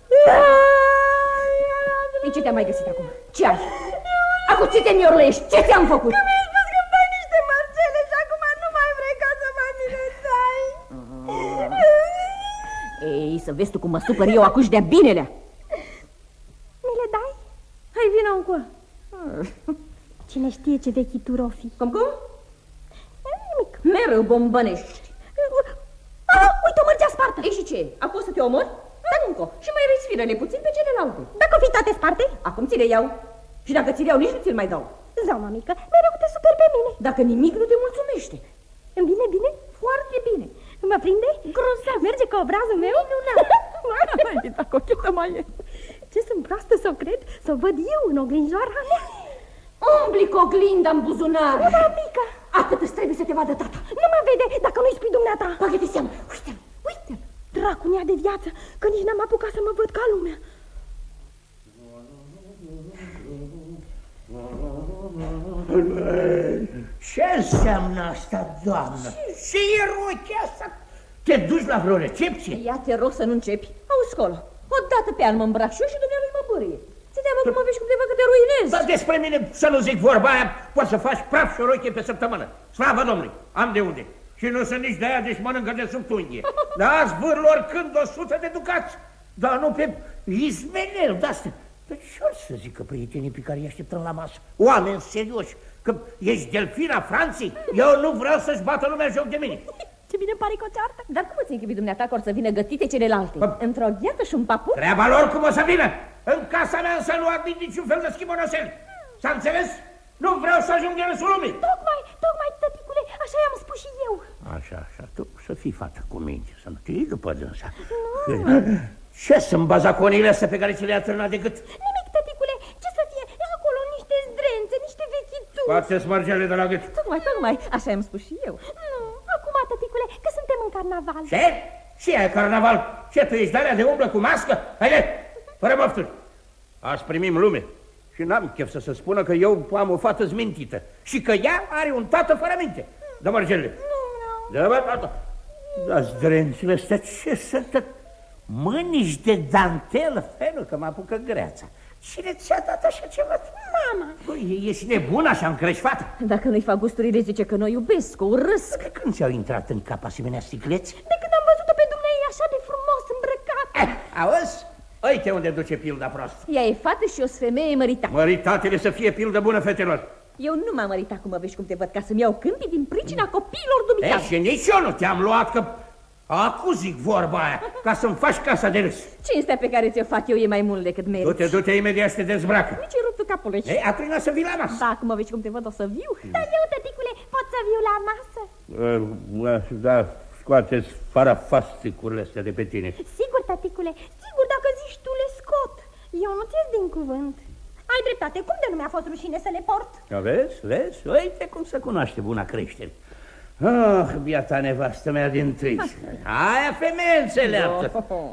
Ce te-am mai găsit acum? Ce ai? Acum ce te miorlești? Ce ți-am făcut? Că mi-ai spus că-mi dai niște mărgele și acum nu mai vrei ca să mă amenințai. Ei, să vezi tu cum mă supăr eu acuși de-a binelea. Mi le dai? Hai, vină încoa. Cine știe ce vechituri o fi. Cum? Nimic. Mereu bombănești. Uite o mărgea spartă. Ei, și ce? Acum să te omor? Da, încă. Și mai răsfiră-le puțin pe celelalte. Dacă o fi toate sparte? Acum ți le iau. Și dacă ți le iau, nici nu ți-l mai dau. Zău, mămică, mereu te super pe mine. Dacă nimic nu te mulțumește. Îmi vine bine? Foarte bine. Mă prinde? Grozav. Merge cu obrazul meu? Minunat. Hai, da, cochetă mai e. Ce sunt proastă să o cred? Să o văd eu în oglinjoara mea? Umbli cu oglinda în buzunar. Mămică. Atât îți trebuie să te vadă tata. Nu mă vede dacă nu-i spui dumneata. Bagă-te seama. Uite-l, uite-l. Dracu-nea de viață, că nici n-am apucat să mă văd ca lumea. Ce înseamnă asta, doamnă? Ce e rochia asta? Te duci la vreo recepție? Ia te rog să nu începi. Auzi, colo, odată pe an mă îmbrac și eu și dumnealui mă bărie. Ți-te mă că mă vezi cum te văd că te ruinezi. Dar despre mine să nu zic vorba aia, poți să faci praf și o rochie pe săptămână. Slavă Domnului, am de unde. Și nu sunt nici de aia, deci mănâncă de sub tunghie. Da, zvârl oricând 100 de ducați, dar nu pe izmenel de-astea. Dar ce-or să zică prietenii pe care îi așteptăm la masă? Oameni serioși, că ești delfina Franței? Eu nu vreau să-și bată lumea joc de mine. Ce bine pare că o ceartă. Dar cum îți închipi dumneata că or să vină gătite celelalte? Într-o gheată și un papur? Treaba lor cum o să vină. În casa mea însă nu admit niciun fel de schimonoseli. S-a înțeles? Nu vreau să ajung de râsul lumii. Tocmai, tăticule, așa i-am spus și eu. Așa, tu să fii fată cu minte, să nu te iei după dânsa. Ce sunt bazaconile astea pe care ți le-a târnat de gât? Nimic, tăticule, ce să fie? Acolo niște zdrențe, niște vechituri. Scoați-ți mărgele de la gât. Tocmai, așa i-am spus și eu. Nu, acum, tăticule, că suntem în carnaval. Ce? Ce e carnaval? Ce, tu ești de-alea de umblă cu mască? Haide, fără mofturi. Azi primim lume. Și n-am chef să se spună că eu am o fată zmintită și că ea are un tată fără minte. Dă mărgelele. Nu. Dar zdrențile astea ce sunt? Mânici de dantelă, felul că mă apucă greața. Cine ți-a dat așa ceva? Mama. Păi, ești nebun așa încrești fată? Dacă nu-i fac gusturile, zice că nu iubesc, o urăsc. De când ți-au intrat în cap asemenea sticleți? De când am văzut-o pe dumneavoastră așa de frumos îmbrăcată. Auzi? Uite unde duce pildă prost. Ea e fată și o femeie măritată. Măritatele să fie pildă bună, fetelor. Eu nu m-am măritat cum mă vezi cum te văd, ca să-mi iau câmpii din pricina copiilor dumitale. Și nici eu nu te-am luat, că acum zic vorba aia, ca să-mi faci casa de râs. Cinstea pe care ți-o fac eu e mai mult decât meriți. Du-te imediat să te dezbracă. Nici ruptul capului. Ei, atunci să vii la masă. Da, cum mă vezi cum te văd, o să viu. Dar eu, tăticule, pot să viu la masă? Da, scoateți farafasticurile astea de pe tine. Sigur, tăticule, sigur, dacă zici tu le scot. Eu nu ți-e din cuvânt. Ai dreptate, cum de nu mi-a fost rușine să le port? Vezi? Uite cum se cunoaște buna creștere. Ah, biata nevastă mea din tâi. Aia femeie înțeleaptă.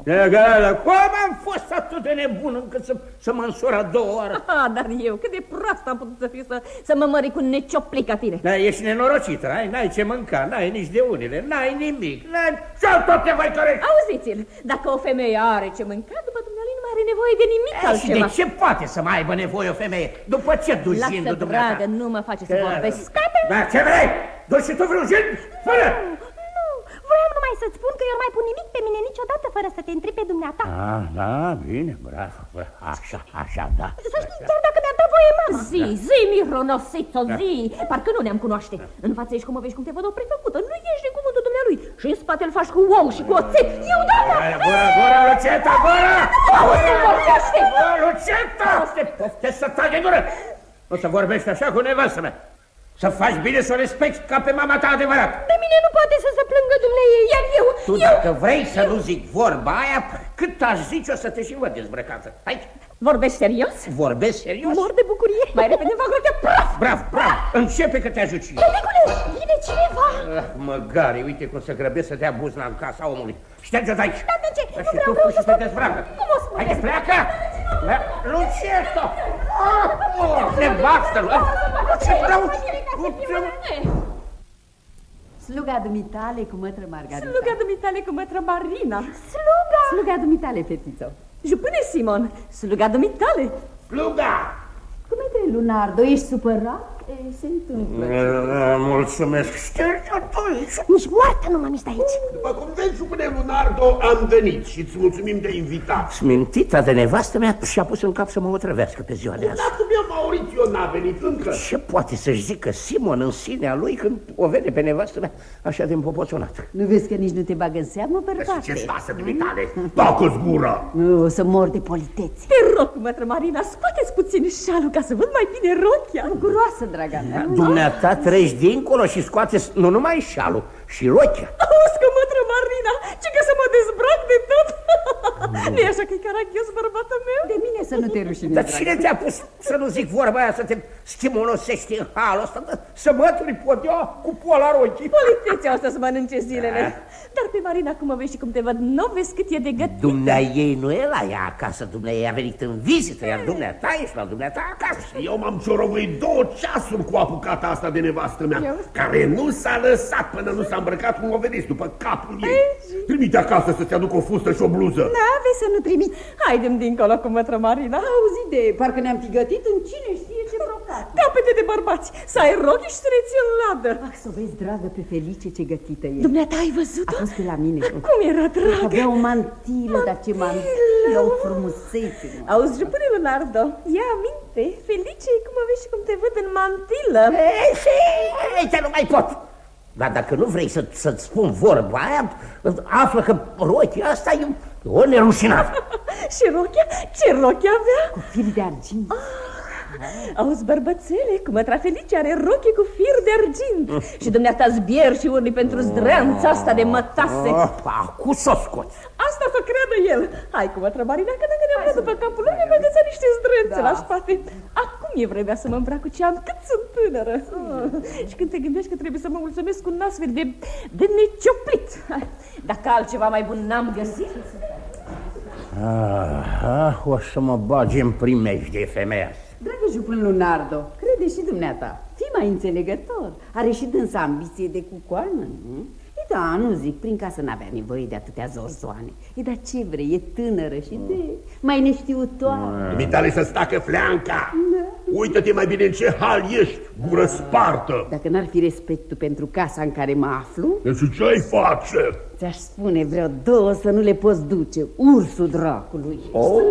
Cum am fost atât de nebun încât să mă însor a 2 ore? Dar eu, cât de prost am putut să fiu să mă mări cu un necioplic ca tine. Da, ești nenorocită, n-ai ce mânca, n-ai nici de unele, n-ai nimic, și-au tot te voi cărești. Auziți-l, dacă o femeie are ce mânca, după dumnealui nu mai are nevoie de nimic altceva. Și de ce poate să mai aibă nevoie o femeie? După ce duci gindu dumneata? Lasă, dragă, nu mă face să vorbesc. Da, ce vrei? Duci și tu vreun gin? Spune! Nu, voiam numai să-ți spun că eu nu mai pun nimic pe mine niciodată fără să te întrebi pe dumneata. Da, bine, bravo, așa, da. Să știi, chiar dacă mi-ar da voie mama. Zi, mironosițo, zi. Parcă nu ne-am cunoaște. În față ești cum mă vezi, cum te văd o prefăcută. Nu ești din cuvântul dumnealui. Și în spate îl faci cu ou și cu oțet. Eu, doamna! Gura, Luceta, gura! Auzi, nu vorbește! Luceta! Poftesc să taci de gură! O să vorbești așa cu nevastă mea. Să faci bine să o respecti ca pe mama ta adevărat. De mine nu poate să se plângă dumneiei, iar eu... Tu dacă vrei să nu zic vorba aia, cât aș zice o să te și văd dezbrăcată. Hai! Vorbești serios? Vorbesc serios? Mor de bucurie. Mai repede fac rotea praf! Bravo! Începe că te ajut și eu. Tăticule, vine cineva. Măgari, uite cum se grăbesc să dea buzna în casa omului. Șterge-o de aici. Dar de ce? Și tu fugi și te dezbracă. Cum o spune? Haide, pleacă! Luceto! Nevastă! Sluga dumitale cu mătră Margarita. Sluga dumitale cu mătră Marina. Sluga dumitale, fetițo. Jupâne Simon, sluga dumitale. Sluga! Cum e, Lunardo, ești supărat? Se întâmplă. Mulțumesc. Șterge-o tu aici. Nici moartă nu m-am stat aici. După cum vezi, supune Lunardo, am venit și îți mulțumim de invitat. Smintita de nevastă mea și-a pus în cap să mă otrăvească pe ziua de azi. Bunatul meu Maurizio n-a venit încă. Ce poate să-și zică Simon în sinea lui când o vede pe nevastă mea așa de împopoțonată? Nu vezi că nici nu te bagă în seamă, bărbate? Ce șase dumitale? Tacă-ți gura! Nu, o să mor de politețe. Te rog, mătră Marina, scoateți puțin șalul ca să văd mai bine rochia. Groasă, draga mea. Dumneata treci dincolo și scoateți nu numai șalul, și rochia. Auzi că, mătră Marina, ce că să mă dezbrac de tot. Nu-i așa că-i caragios, bărbatul meu? De mine să nu te rușinezi, Dar cine te-a pus Să nu zic vorba aia să te stimulosești în halul ăsta, să mături podea cu pola rochii. Politețea asta să mănânce zilele. Dar pe Marina, cum o vezi și cum te văd, nu vezi cât e de gătit. Dumnea ei nu e la ea acasă, dumnea ei a venit în vizită, iar dumneata ești la dumneata acasă. Eu m-am ciorovăit 2 ceasuri cu apucata asta de nevastă mea, care nu s-a lăsat până nu s-a îmbrăcat, cum o vedeți, după capul ei. Trimite acasă să-ți aduc o fustă și o bluză. N-aveți să nu trimit. Haidem dincolo cu mătră Marina. Auzi de, parcă ne-am fi gătit în cine știe ce brocat. Capete de bărbați, să ai rochi și să le ții în ladă. Ah, să vezi, dragă, pe Felice ce gătită e. Dumneata ai văzut-o? A fost pe la mine. Cum era, dragă? Avea o mantilă, dar ce mantilă, o frumusețe. Auzi, jupâne, Leonardo, ia aminte, Felice, cum o vezi și cum te văd în mantilă. Ei, nu mai pot. Dar dacă nu vrei să-ți spun vorba aia, află că rochia asta e o nerușinată. Și rochia? Ce rochia avea? Cu fir de argint. Auzi, bărbățele, cum mătra Felice are rochie cu fir de argint. Și dumneata zbier și urli pentru zdreanța asta de mătase. Acum s-o scoți. Asta să creadă el. Hai cu mătră Marina, că dacă ne-am dat după capul lui, ne-am găsit niște zdrențe la spate. Acum e vremea să mă îmbrac cu ce am, cât sunt tânără. Și când te gândești că trebuie să mă mulțumesc cu un astfel de necioplit. Dacă altceva mai bun n-am găsit. O să mă bagi în primejde, femeia. Dragă jupân Leonardo, crede și dumneata, fii mai înțelegător. Are și dânsa ambiție de cucoană, nu? E da, nu zic, prin casă n-avea nevoie de atâtea zorzoane. E da ce vrei, e tânără și de mai neștiutoare. Dumitale să stacă fleanca. Uită-te mai bine în ce hal ești, gură spartă. Dacă n-ar fi respectul pentru casa în care mă aflu... Și ce-ai face? Ți-aș spune vreo 2 să nu le poți duce, ursul dracului.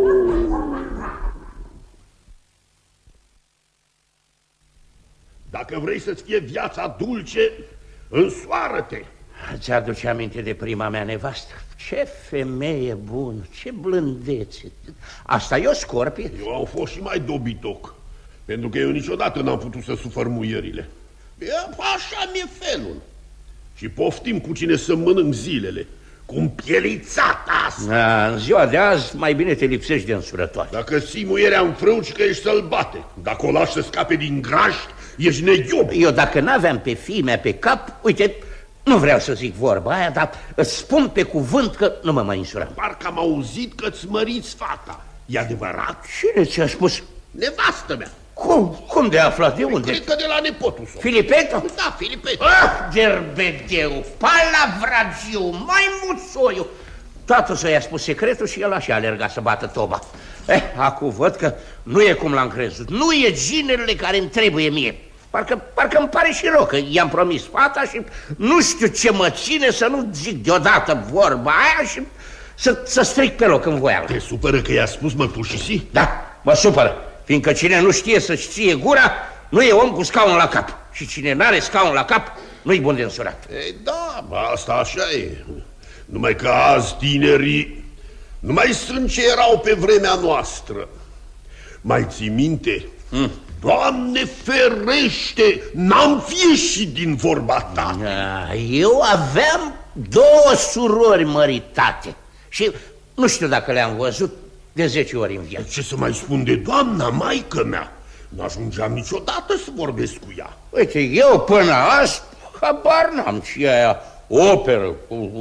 Dacă vrei să-ți fie viața dulce, însoară-te. Ți-aduce aminte de prima mea nevastă? Ce femeie bună, ce blândețe. Asta e o scorpie? Eu am fost și mai dobitoc, pentru că eu niciodată n-am putut să sufăr muierile. Așa mi-e felul. Și poftim cu cine să mănânc zilele. Cum pielițata asta. În ziua de azi mai bine te lipsești de însurătoare. Dacă ții muierea în frânci, că ești sălbate. Dacă o lași să scape din grajd, ești neghiob. Eu dacă n-aveam pe fimea pe cap, uite, nu vreau să zic vorba aia, dar îți spun pe cuvânt că nu mă mai însuram. Parcă am auzit că-ți măriți fata. E adevărat? Cine ți-a spus? Nevastă mea. Cum de aflat? De unde? Cred că de la nepotul său. Filipeto? Da, Filipeto. Gerbedeu, palavragiu, maimuțoiu. Tatăl său i-a spus secretul și el așa a alergat să bată toba. Acum văd că nu e cum l-am crezut. Nu e ginerele care îmi trebuie mie. Parcă îmi pare și rău că i-am promis fata și nu știu ce mă ține să nu zic deodată vorba aia și să stric pe loc în voială. Te supără că i-a spus mătușisi? Da, mă supără, fiindcă cine nu știe să-și ție gura, nu e om cu scaun la cap. Și cine n-are scaun la cap, nu-i bun de însurat. Ei, da, asta așa e. Numai că azi tinerii nu mai sunt ce erau pe vremea noastră. Mai ții minte? Doamne ferește, n-am fi ieșit din vorba ta. Eu aveam 2 surori măritate și nu știu dacă le-am văzut de 10 ori în viață. Ce să mai spun de doamna maică mea? N-ajungeam niciodată să vorbesc cu ea. Uite, eu până azi habar n-am ce aia operă,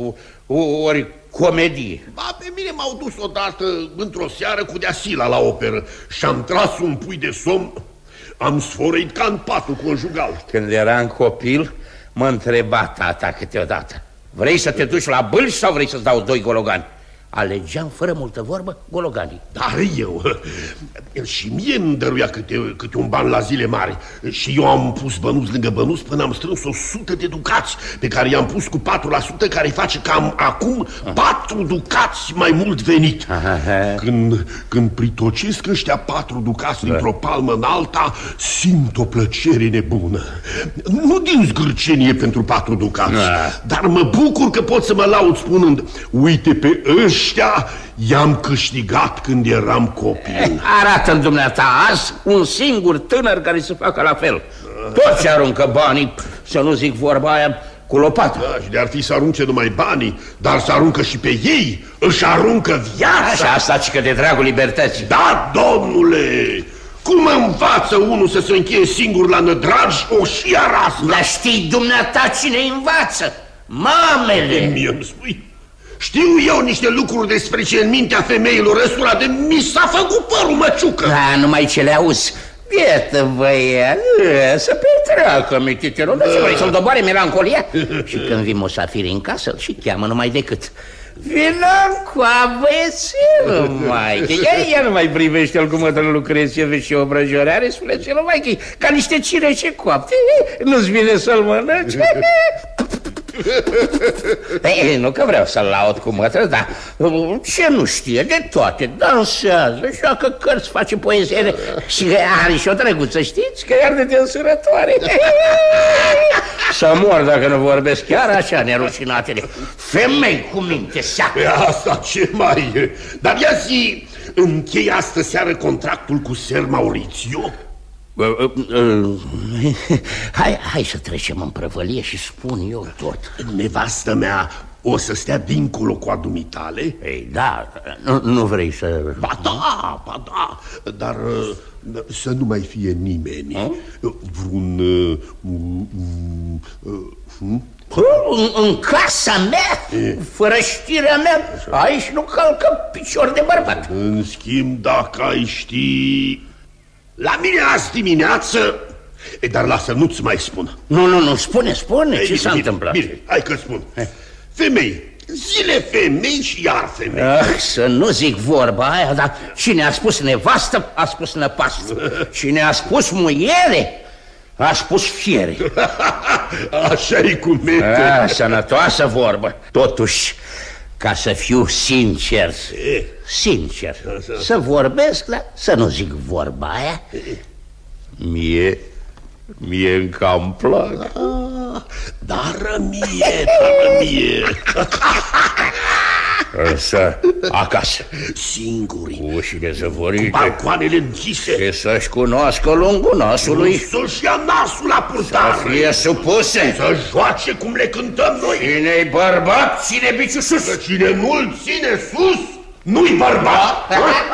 ori comedie. Ba, pe mine m-au dus odată într-o seară cu Deasila la operă și am tras un pui de somn. Am sfărăit ca în patul conjugal. Când eram copil, mă întreba tata câteodată: vrei să te duci la bâlci sau vrei să-ți dau 2 gologani? Alegeam fără multă vorbă gologanii. Dar eu, și mie îmi dăruia câte un ban la zile mari. Și eu am pus bănuți lângă bănuți până am strâns 100 de ducați, pe care i-am pus cu 4%, care face cam acum 4 ducați mai mult venit. Când pritocesc ăștia 4 ducați dintr-o palmă în alta, simt o plăcere nebună. Nu din zgârcenie pentru 4 ducați, dar mă bucur că pot să mă laud spunând: uite, pe ăștia i-am câștigat când eram copil. Arată-mi dumneata azi un singur tânăr care să facă la fel. Toți aruncă banii, să nu zic vorba aia, cu lopată. Da, și de-ar fi să arunce numai banii, dar să aruncă și pe ei, își aruncă viața. Așa, asta cică de dragul libertății. Da, domnule, Cum învață unul să se încheie singur la nădragi o șiară asta? Dar știi dumneata cine învață? Mamele! Mie îmi spui? Știu eu niște lucruri despre ce în mintea femeilor ăstora de mi s-a făcut părul, măciucă. Da, numai ce le auzi. Bietă băiat, să petreacă, mititelul, nu se mai să-l doboare melancolia. Și când vin musafiri în casă, îl și cheamă numai decât. Vino cu băiețelul, maică. Ea nu mai privește-l cum mătrân Lucreție și obrăjoreare, spune celor, maică, ca niște cirece coapte. Nu-ți vine să-l mănânci? Ei, nu că vreau să-l laud cu mătră, dar ce nu știe de toate, dansează, joacă cărți, face poezie și are și o drăguță, știți? Că iar de însurătoare. Să mor dacă nu vorbesc chiar așa, nerușinatele. Femei cu minte seacă. Asta ce mai e? Dar ia zi, închei astă seară contractul cu Ser Maurizio? Hai să trecem în prăvălie și spun eu tot. Nevastă mea o să stea dincolo cu adumitale? Ei, da, nu vrei să... Ba da, dar să nu mai fie nimeni. Vreun... În casa mea, fără știrea mea, aici nu calcă picior de bărbat. În schimb, dacă ai ști... La mine azi dimineață... Dar lasă, nu-ți mai spun. Nu, spune, ce s-a întâmplat? Bine, hai că spun. Femei, zile femei și iar femei. Să nu zic vorba aia, dar cine a spus nevastă, a spus năpastă. Cine a spus muiere, a spus fiere. Așa-i cu minte. Sănătoasă vorbă. Totuși, ca să fiu sincer, să vorbesc, dar să nu zic vorba aia, mie încă îmi plac. Dar mie. Însă, acasă, singuri, ușile zăvorite, balcoanele închise, și să-și cunoască lungul nasului, să-și ia nasul la purtare, să fie supuse, să joace cum le cântăm noi. Cine-i bărbat, ține biciul sus. Cine nu-l ține sus, nu-i bărbat.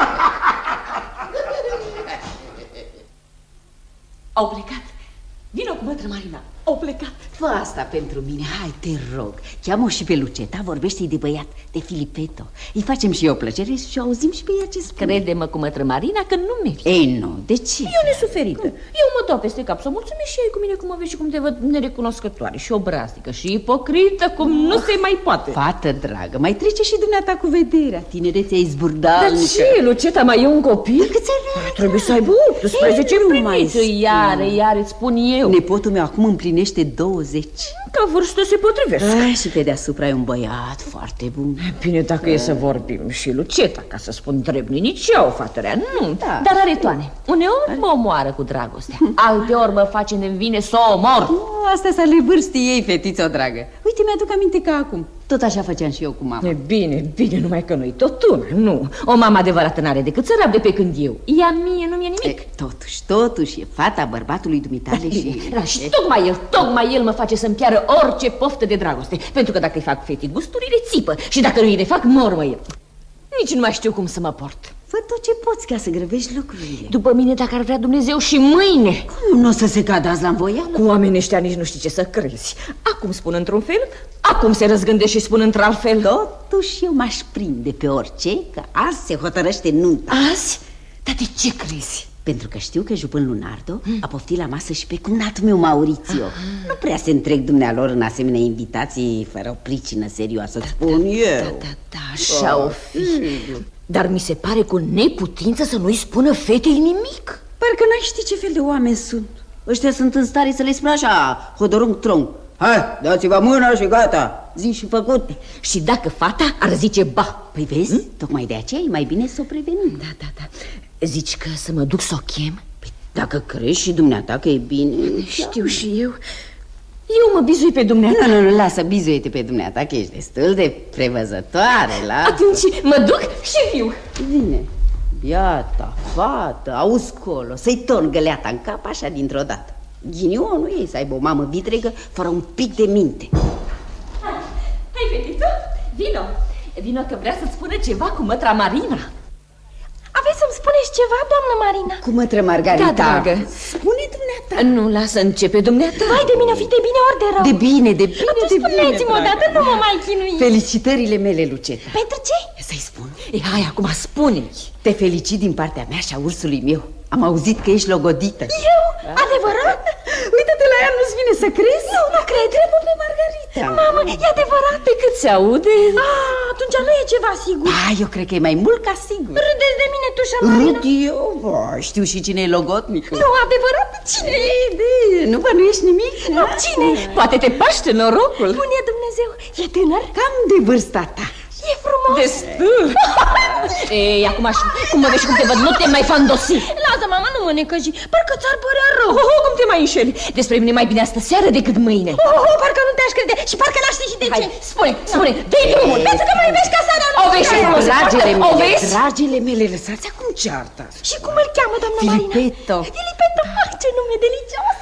Au plecat. Vino cu mătră Marina. Au plecat. Fă asta pentru mine, hai, te rog. Cheamă-o și pe Luceta, vorbește-i de băiat, de Filipeto. Îi facem și eu plăcere și auzim și pe ea ce spune. Crede-mă cu mătră Marina că nu merită. Ei, nu, de ce? Eu nesuferită. Eu mă dau peste cap să mulțumesc și ei cu mine cum mă vezi și cum te văd nerecunoscătoare și obraznică și ipocrită cum nu se mai poate. Fată dragă, mai trece și dumneata cu vederea. Tinerețea izburdalnică. Dar ce, Luceta, mai e un copil? Câți ani? Trebuie să aibă 18 împliniți. Iar îți spun eu. Nepotul meu acum împlinește 20. Ca vârstă se potrivesc. Și pe deasupra e un băiat foarte bun. Bine, dacă e să vorbim și Luceta, ca să spun trebni, nici eu, fată rea, nu. Dar are toane. Uneori mă omoară cu dragostea. Alteori mă face de-mi vine să o omor. Astea s-a le vârstii ei, fetiță dragă. Uite, mi-aduc aminte ca acum. Tot așa făceam și eu cu mama. E bine, numai că nu-i tot una, nu. O mamă adevărată n-are decât să rabde pe când eu. Ea mie nu mi-e nimic. Totuși, e fata bărbatului dumitale și... Și tocmai el mă face să-mi piară orice poftă de dragoste. Pentru că dacă îi fac fetii gusturile, țipă. Și dacă nu îi le fac, mormă el. Nici nu mai știu cum să mă port. Fă tot ce poți ca să grăbești lucrurile. După mine, dacă ar vrea Dumnezeu, și mâine. Cum nu o să se cadă azi la învoială? Cu oamenii ăștia nici nu știi ce să crezi. Acum spun într-un fel, acum se răzgândește și spun într-altfel. Totuși eu m-aș prinde pe orice, că azi se hotărăște nunta. Azi? Dar de ce crezi? Pentru că știu că jupân Lunardo a poftit la masă și pe cumnatul meu Maurizio. Nu prea se întreg dumnealor în asemenea invitații fără o pricină serioasă, spun eu. Da, așa o fi. Dar mi se pare cu neputință să nu-i spună fetei nimic. Parcă n-ai ști ce fel de oameni sunt. Ăștia sunt în stare să le spună așa, hodorong-trong. Hai, dați-vă mâna și gata, zi și făcut. Și dacă fata ar zice ba? Păi vezi, tocmai de aceea e mai bine să o prevenim. Da. Zici că să mă duc să o chem? Păi, dacă crezi și dumneata că e bine... Știu și eu. Eu mă bizui pe dumneata. Nu, lasă, bizuie-te pe dumneata, că ești destul de prevăzătoare, la... Atunci mă duc și viu. Bine, biata, fată, auzi colo, să-i torn găleata în cap așa dintr-o dată. Ghinionul ei să aibă o mamă vitregă fără un pic de minte. Hai, fetiță, vino că vrea să-ți spună ceva cu mătra Marina. Aveți să-mi spuneți ceva, doamnă Marina? Cum mătră Margarita? Da, dragă. Spune dumneata. Nu, lasă începe dumneata. Vai de mine, fi de bine ori de rău. De bine, de bine, atunci de bine. spuneți-mă odată, nu mă mai chinui. Felicitările mele, Luceta. Pentru ce? Să-i spun. E, hai, acum spune-i. Te felicit din partea mea și a ursului meu. Am auzit că ești logodită. Eu? Adevărat? Uite-te la ea, nu-ți vine să crezi? Nu cred. Trebuie pe Margarita. Mamă, e adevărat? Pe cât se aude? Atunci nu e ceva sigur. Eu cred că e mai mult ca sigur. Râdeți de mine, tu și Marina? Râd eu? Știu și cine e logotnicul. Nu, adevărat? Cine? Nu bănuiești nimic? Nu, cine? Poate te paște norocul. Bune Dumnezeu, e tânăr? Cam de vârsta ta. E frumos. Destul. Ei, acum așa, cum mă vezi cum te văd, nu te mai fandosi. Lasă, mama, nu mă necăji, parcă ți-ar părea rău. Cum te mai înșeli? Despre mine mai bine astă seară decât mâine. Parcă nu te-aș crede și parcă n-aș ști și de ce. Spune, dă-i drumul. Pentru că mă iubești ca să O vezi și frumos. Dragile mele, lăsați acum cearta. Și cum îl cheamă, doamna Marina? Filipeto. Filipeto, ce nume delicios.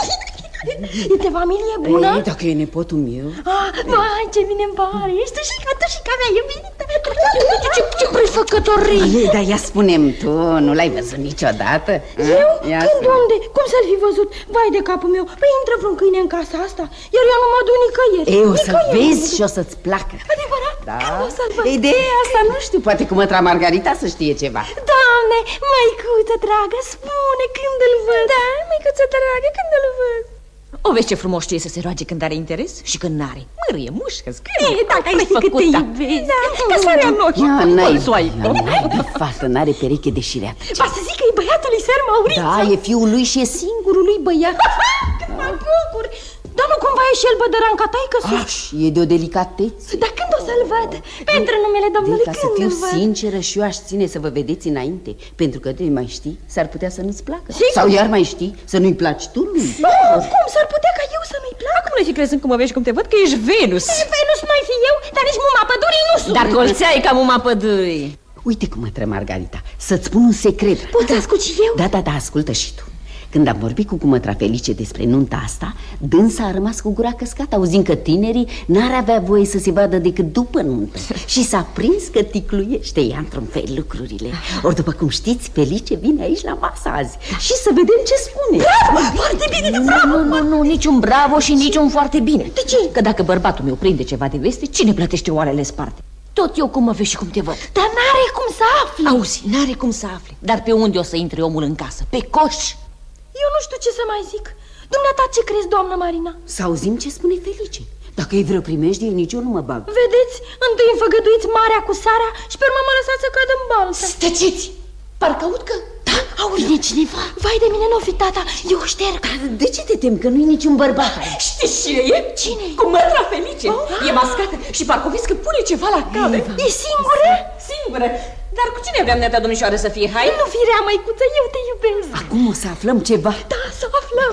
E de familie bună? Ei, dacă e nepotul meu. Vai, ce bine îmi pare. Ești și ca mea iubită. Ce prefăcătorie. Dar ia spune-mi tu, nu l-ai văzut niciodată? Eu? Când, unde? Cum să-l fi văzut? Vai de capul meu, păi intră vreun câine în casa asta, iar eu nu mă duc nicăieri. O să vezi și o să-ți placă. Adevărat? Da. Când o să-l văd? Ideea asta nu știu, poate cu mătra Margarita să știe ceva. Doamne, măicuță dragă, spune când îl văd. Da, măicuță dragă, când îl văd. O vezi ce frumos știe să se roage când are interes și când n-are. Mârie, mușcă, scrie. Dacă ai ști cât te iubesc. Că sarea în ochi. N-ai fată, n-are pereche de șireată. Va să zic că e băiatul lui Săr Maurițiu. Da, e fiul lui și e singurul lui băiat. Mă bucur. Dar nu cumva e și el bădăran ca taică-sus? E de o delicatețe. Dar când o să-l văd? Pentru numele Domnului, ca când să fiu îl văd? sinceră și eu aș ține să vă vedeți înainte. Pentru că de mai știi, s-ar putea să nu-ți placă. Sau iar mai știi, să nu-i placi tu lui. Cum s-ar putea ca eu să nu-i plac? Acum nu fi crezând cum mă vezi cum te văd că ești Venus. Venus nu-i fi eu, dar nici muma pădurii nu sunt. Dar colțeai ca muma pădurii. Uite cum mă tră Margarita, să-ți spun un secret. Poți să ascult și eu? Da, ascultă și tu. Când am vorbit cu cumătra Felice despre nunta asta, dânsa a rămas cu gura căscată, auzind că tinerii n-ar avea voie să se vadă decât după nuntă. Și s-a prins că ticluiește ea într-un fel lucrurile. Ori după cum știți, Felice vine aici la masă azi. Și să vedem ce spune. Bravo! Foarte bine, bravo! Nu, niciun bravo și niciun foarte bine. De ce? Că dacă bărbatul meu prinde ceva de veste, cine plătește oarele sparte? Tot eu cum mă vezi și cum te văd. Dar n-are cum să afli. Auzi, n-are cum să afli. Dar pe unde o să intre omul în casă? Pe coș. Eu nu știu ce să mai zic. Dumneata, ce crezi, doamnă Marina? Să auzim ce spune Felice. Dacă e vreo primejdie, nici eu nu mă bag. Vedeți, întâi îmi făgăduiți marea cu sarea și pe urmă mă lăsați să cad în baltă. Stăciți! Parcă aud că... Da, vine cineva. Vai de mine, nu fi tata, eu șterg. De ce te temi, că nu-i niciun bărbat? Știți cine e? Cine? Cu mătra Felice. E mascată și parcă vezi că pune ceva la cale. E singură? Singură. Dar cu cine aveam neata domnișoară să fie? Hai? Nu fi rea, măicuță, eu te iubesc. Acum o să aflăm ceva. Da, să aflăm.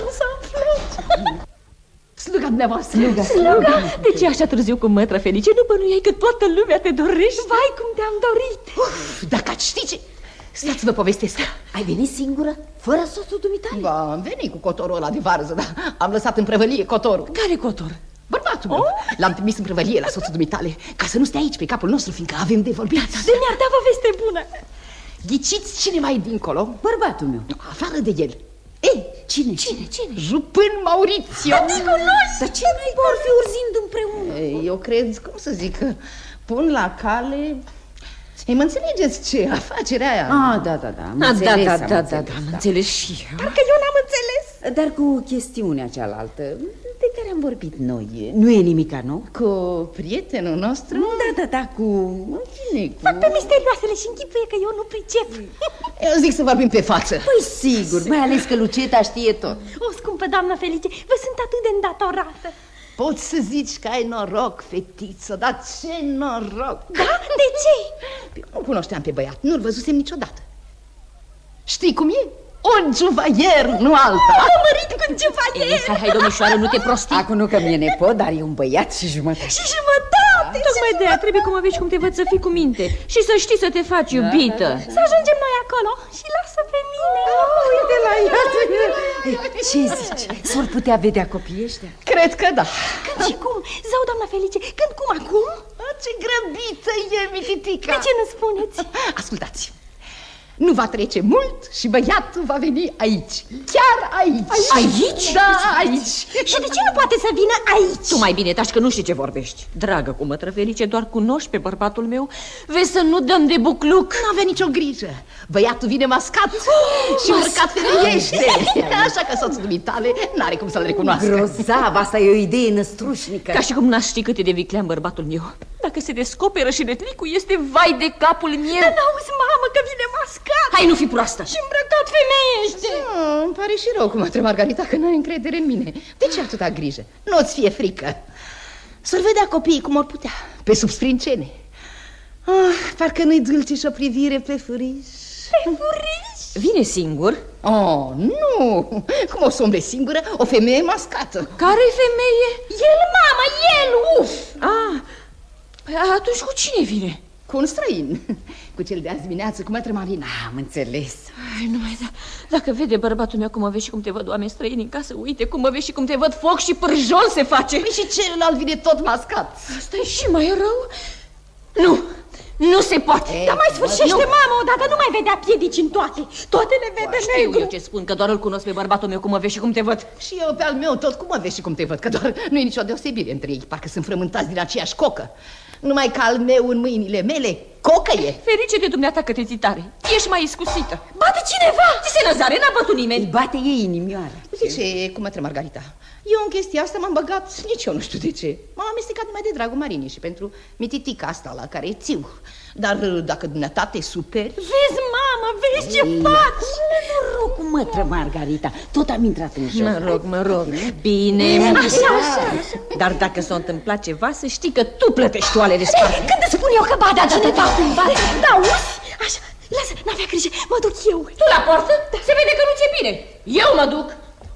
Sluga dumneavoastră. Sluga. De ce așa târziu cu mătra Felice? Nu bănuiai că toată lumea te dorește? Vai, cum te-am dorit. Dacă ați ști ce... Stați, vă povestesc. Ai venit singură? Fără soțul dumitale? Ba, am venit cu cotorul ăla de varză, dar am lăsat în prăvălie cotorul. Care cotor? Bărbatul meu. L-am trimis în prăvălie la soțul dumitale, ca să nu stea aici pe capul nostru, fiindcă avem de vorbit. De mi-ar da vă veste bună. Ghiciți cine mai e dincolo? Bărbatul meu. Afară de el. Ei, cine? Jupân Maurițiu. Adică noi. Dar ce noi vor fi urzind împreună? Eu cred, cum să zic, că pun la cale... Ei, mă înțelegeți ce? Afacerea aia. Da, Am înțeles și eu. Parcă eu n-am înțeles. Dar cu chestiunea cealaltă de care am vorbit noi, nu e nimica nou? Cu prietenul nostru? Da, cu... Fac pe misterioasele și închipuie că eu nu pricep. Eu zic să vorbim pe față. Păi sigur, mai ales că Luceta știe tot. O, scumpă doamnă Felice, vă sunt atât de îndatorată. Poți să zici că ai noroc, fetiță, dar ce noroc! Da? De ce? Nu cunoșteam pe băiat, nu-l văzusem niciodată. Știi cum e? Un juvaier, nu alta. M-am mărit cu un juvaier. Hai, domnișoară, nu te prosti. Acum nu că mi-e nepot, dar e un băiat și jumătate. Și jumătate. Tocmai de aia trebuie, cum aveți cum te văd, să fii cu minte și să știi să te faci iubită. Să ajungem noi acolo și lasă pe mine. Uite la ea. Ce zici? S-or putea vedea copiii ăștia? Cred că da. Când și cum? Zău, doamna Felice, când, cum, acum? Ce grăbiță e, mititica. De ce nu spuneți? Ascultați. Nu va trece mult și băiatul va veni aici. Chiar aici. Aici? Da, aici. Și de ce nu poate să vină aici? Tu mai bine taci că nu știi ce vorbești. Dragă cumătră Felice, doar cunoști pe bărbatul meu. Vezi să nu dăm de bucluc. Nu avea nicio grijă. Băiatul vine mascat și urcat femeiește. Așa că soțul dumitale n-are cum să-l recunoască. Grozav, asta e o idee năstrușnică. Ca și cum n-aș ști cât e de viclean bărbatul meu. Dacă se descoperă și netlicul este vai de capul meu. Dar n-auzi, mamă, că vine mascat. Hai, nu fi proastă. Și îmbrăcat femeiește. Îmi pare și rău, cumătră Margarita, că n-ai încredere în mine. De ce atâta grijă? Nu-ți fie frică. Să-l vedea copiii cum or putea, pe sub sprincene. Parcă nu-i dulce și o privire pe furiș. Pe furiș? Vine singur? Oh, nu! Cum o să umble singură o femeie mascată? Care femeie? El, mamă, el! Uf! Atunci cu cine vine? Cu un străin. Cu cel de azi dimineață, cu mătră Marina. Am înțeles. Ai, numai dacă vede bărbatul meu cum mă vezi și cum te văd oameni străini în casă, uite cum mă vezi și cum te văd, foc și pârjol se face. Păi și celălalt vine tot mascat. Asta e și mai rău? Nu se poate. Dar mai sfârșește, mamă, odată nu mai vedea piedici în toate. Toate le vede negru. Știu eu ce spun, că doar îl cunosc pe bărbatul meu cum mă vezi și cum te văd. Și eu pe al meu tot cum mă vezi și cum te văd, că doar nu e nicio deosebire între ei. Parcă sunt frământați din aceeași cocă. Numai că al meu în mâinile mele cocă e. Ferice de dumneata că te ții tare. Ești mai iscusită. Bate cineva! Ți se Năzare, n-a bătut nimeni. Îi bate ei inimioara. Zice, cum mătră Margarita, eu în chestia asta m-am băgat, nici eu nu știu de ce. M-am amestecat numai de dragul Marinii și pentru mititica asta la care țiu. Dar dacă dumneata te superi... Vezi, mamă, vezi ce faci! Noroc cu mătră Margarita, tot am intrat în joc. Mă rog. Bine. Așa. Dar dacă s-a întâmplat ceva, să știi că tu plătești toalele sparte. Când îți spun eu că bada cineva cumva? Da, auzi? Așa, lasă, n-avea grijă, mă duc eu. Tu la poartă? Se vede că nu ți-e bine. Eu mă duc.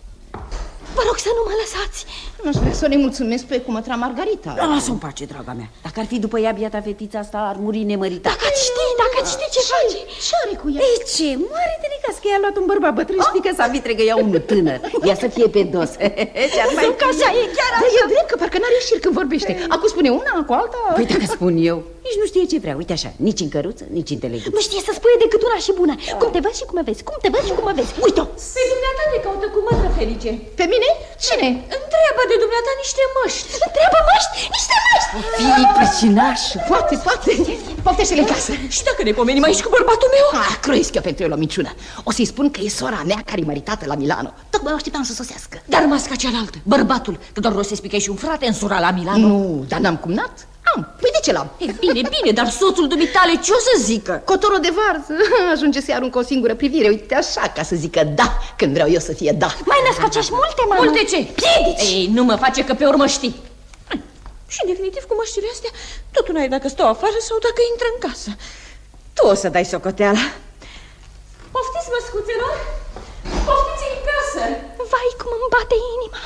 Vă rog să nu mă lăsați. Nu știu să ne mulțumesc pe cumătra Margarita. Lasă-mi pace, draga mea. Dacă ar fi după ea, biata fetița asta ar muri nemărită. Dacă ați ști ce face. Ce are cu ea? Ei, ce? Mare de necas că i-a luat un bărbat bătrân. Știi că s-a vitregă ea unul tânăr. Ea să fie pe dos. Zic că așa e, chiar așa. Dar e drept că parcă n-are ieșiri când vorbește. Acum spune una, cu alta. Păi dacă spun eu, nici nu știe ce vrea. Uite așa, nici în căruță, nici în telegraf. Nu știe să spune decât una și bună. Cum te vezi și cum mă vezi, cum te vezi și cum mă vezi. Uite-o. Pe dumneata te caută cu mătră Felice. Pe mine? Cine? Întreabă de dumneata niște măști. Întreabă măști? Niște măști. Fii pricinaș. Poate. Poftește-le în casă. Și dacă ne pomenim aici cu bărbatul meu? Croiesc eu pentru el o minciună. O să-i spun că e sora mea care e măritată la Milano. Tocmai o așteptam să sosească. Dar masca cealaltă, bărbatul, că doar rostesc că e și un frate însura la Milano. Nu, dar n-am cumnat. Păi de ce l-am? Bine, dar soțul dumitale ce o să zică? Cotorul de varză ajunge să-i aruncă o singură privire. Uite așa, ca să zică da, când vreau eu să fie da. Mai născocești multe, mamă. Multe ce? Piedici. Ei, nu mă face că pe urmă știi. Și definitiv cu măștile astea, tot una e dacă stau afară sau dacă intră în casă. Tu o să dai socoteala. Poftiți, măscuțelor? Poftiți în casă. Vai, cum îmi bate inima.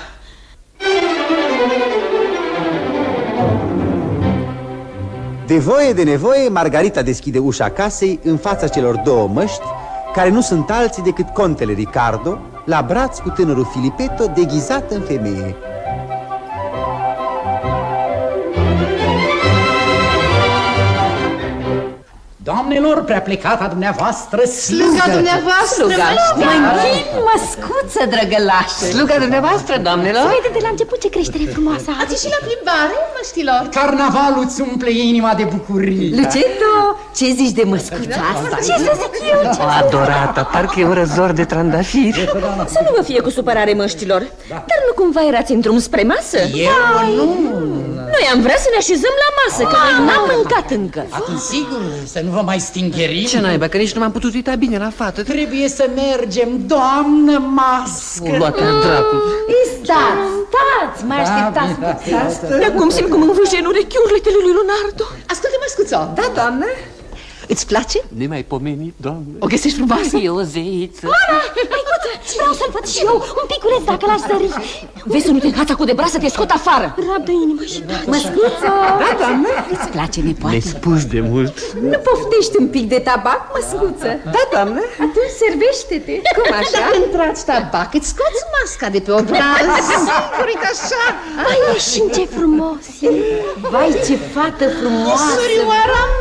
De voie de nevoie, Margarita deschide ușa casei în fața celor două măști, care nu sunt alții decât contele Ricardo, la braț cu tânărul Filipetto, deghizat în femeie. Doamnelor, prea plecata dumneavoastră, sluga dumneavoastră, mă închin, măscuță, drăgălașă. Sluga dumneavoastră, doamnelor. Se vede de la început ce creștere frumoasă. Ați ieșit la plimbare, măștilor? Carnavalul îți umple inima de bucurie. Luceto, ce zici de măscuța asta? Ce să zic eu? O adorată, parcă e un răzor de trandafiri. Să nu vă fie cu supărare, măștilor. Dar nu cumva erați în drum spre masă? Eu nu. Noi am vrea să ne așezăm la masă, că noi n-am mâncat încă. Atunci sigur să nu vă mai stingerim. Ce naiba, că nici nu m-am putut uita bine la fată. Trebuie să mergem, doamnă mască. O luat pe-a dracul. Stați, mai așteptați. De acum simt cum învâșe în urechi urletele lui Leonardo. Ascultă, măscuțo. Da, doamnă. Îți place? Nemaipomenit, doamne. O găsești frumoasă? E o zeiță. Maicuță, vreau să-l văd și eu, un piculeț dacă l-aș sări. Vezi să nu te încața cu de brasă, te scot afară. Rabdă inima și da. Măscuță. Da, doamnă. Îți place, nepoate? Mi-ai spus de mult. Nu poftești un pic de tabac, măscuță? Da, doamnă. Atunci servește-te. Cum așa? Dacă îmi tragi tabac, îți scoți masca de pe obraz. Uite așa. Vai, ieșim, ce frumos. Vai, ce fată frumoasă. Surioara mea.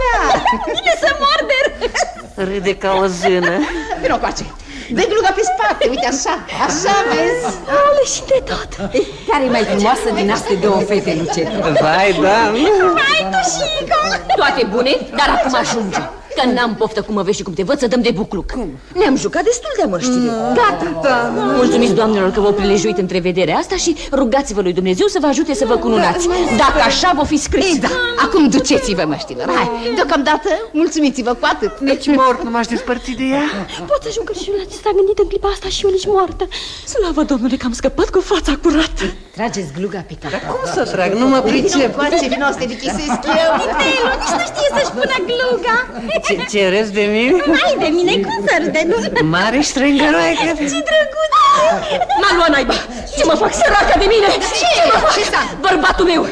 Ia! Vine să morder! Râde ca o zână. Vino coace. Dă gluga pe spate, uite așa, așa vezi. Ale și de tot. Care e mai frumoasă din astea două fete, Lucetă? Vai, da. Hai, Tușico! Toate bune, dar acum ajunge. Că n-am poftă cum mă vezi și cum te văd să dăm de bucluc. Ne-am jucat destul de măștire. Gata. Mulțumiți doamnelor că v-au prilejuit întrevederea asta și rugați-vă lui Dumnezeu să vă ajute să vă cununați. Dacă așa vă fi scris. Da, acum duceți-vă, măștilor. Hai, deocamdată, mulțumiți-vă cu atât. Nici mort nu m-aș despărți de ea. Pot să ajung că și la ce s-a gândit în clipa asta și eu nici moartă. Slavă Domnule că am scăpat cu fața curată. Trageți gluga pe cap. Cum să trag? Nu mă pricep. Coace, vino să te dichisesc eu. Vitelu, nici nu știe să-și pună gluga. Ce râzi de mine? Hai de mine, cum să râde, nu? Mare strângăroaică. Ce drăguț! M-a luat naiba! Ce mă fac săraca de mine? Ce mă fac? Bărbatul meu!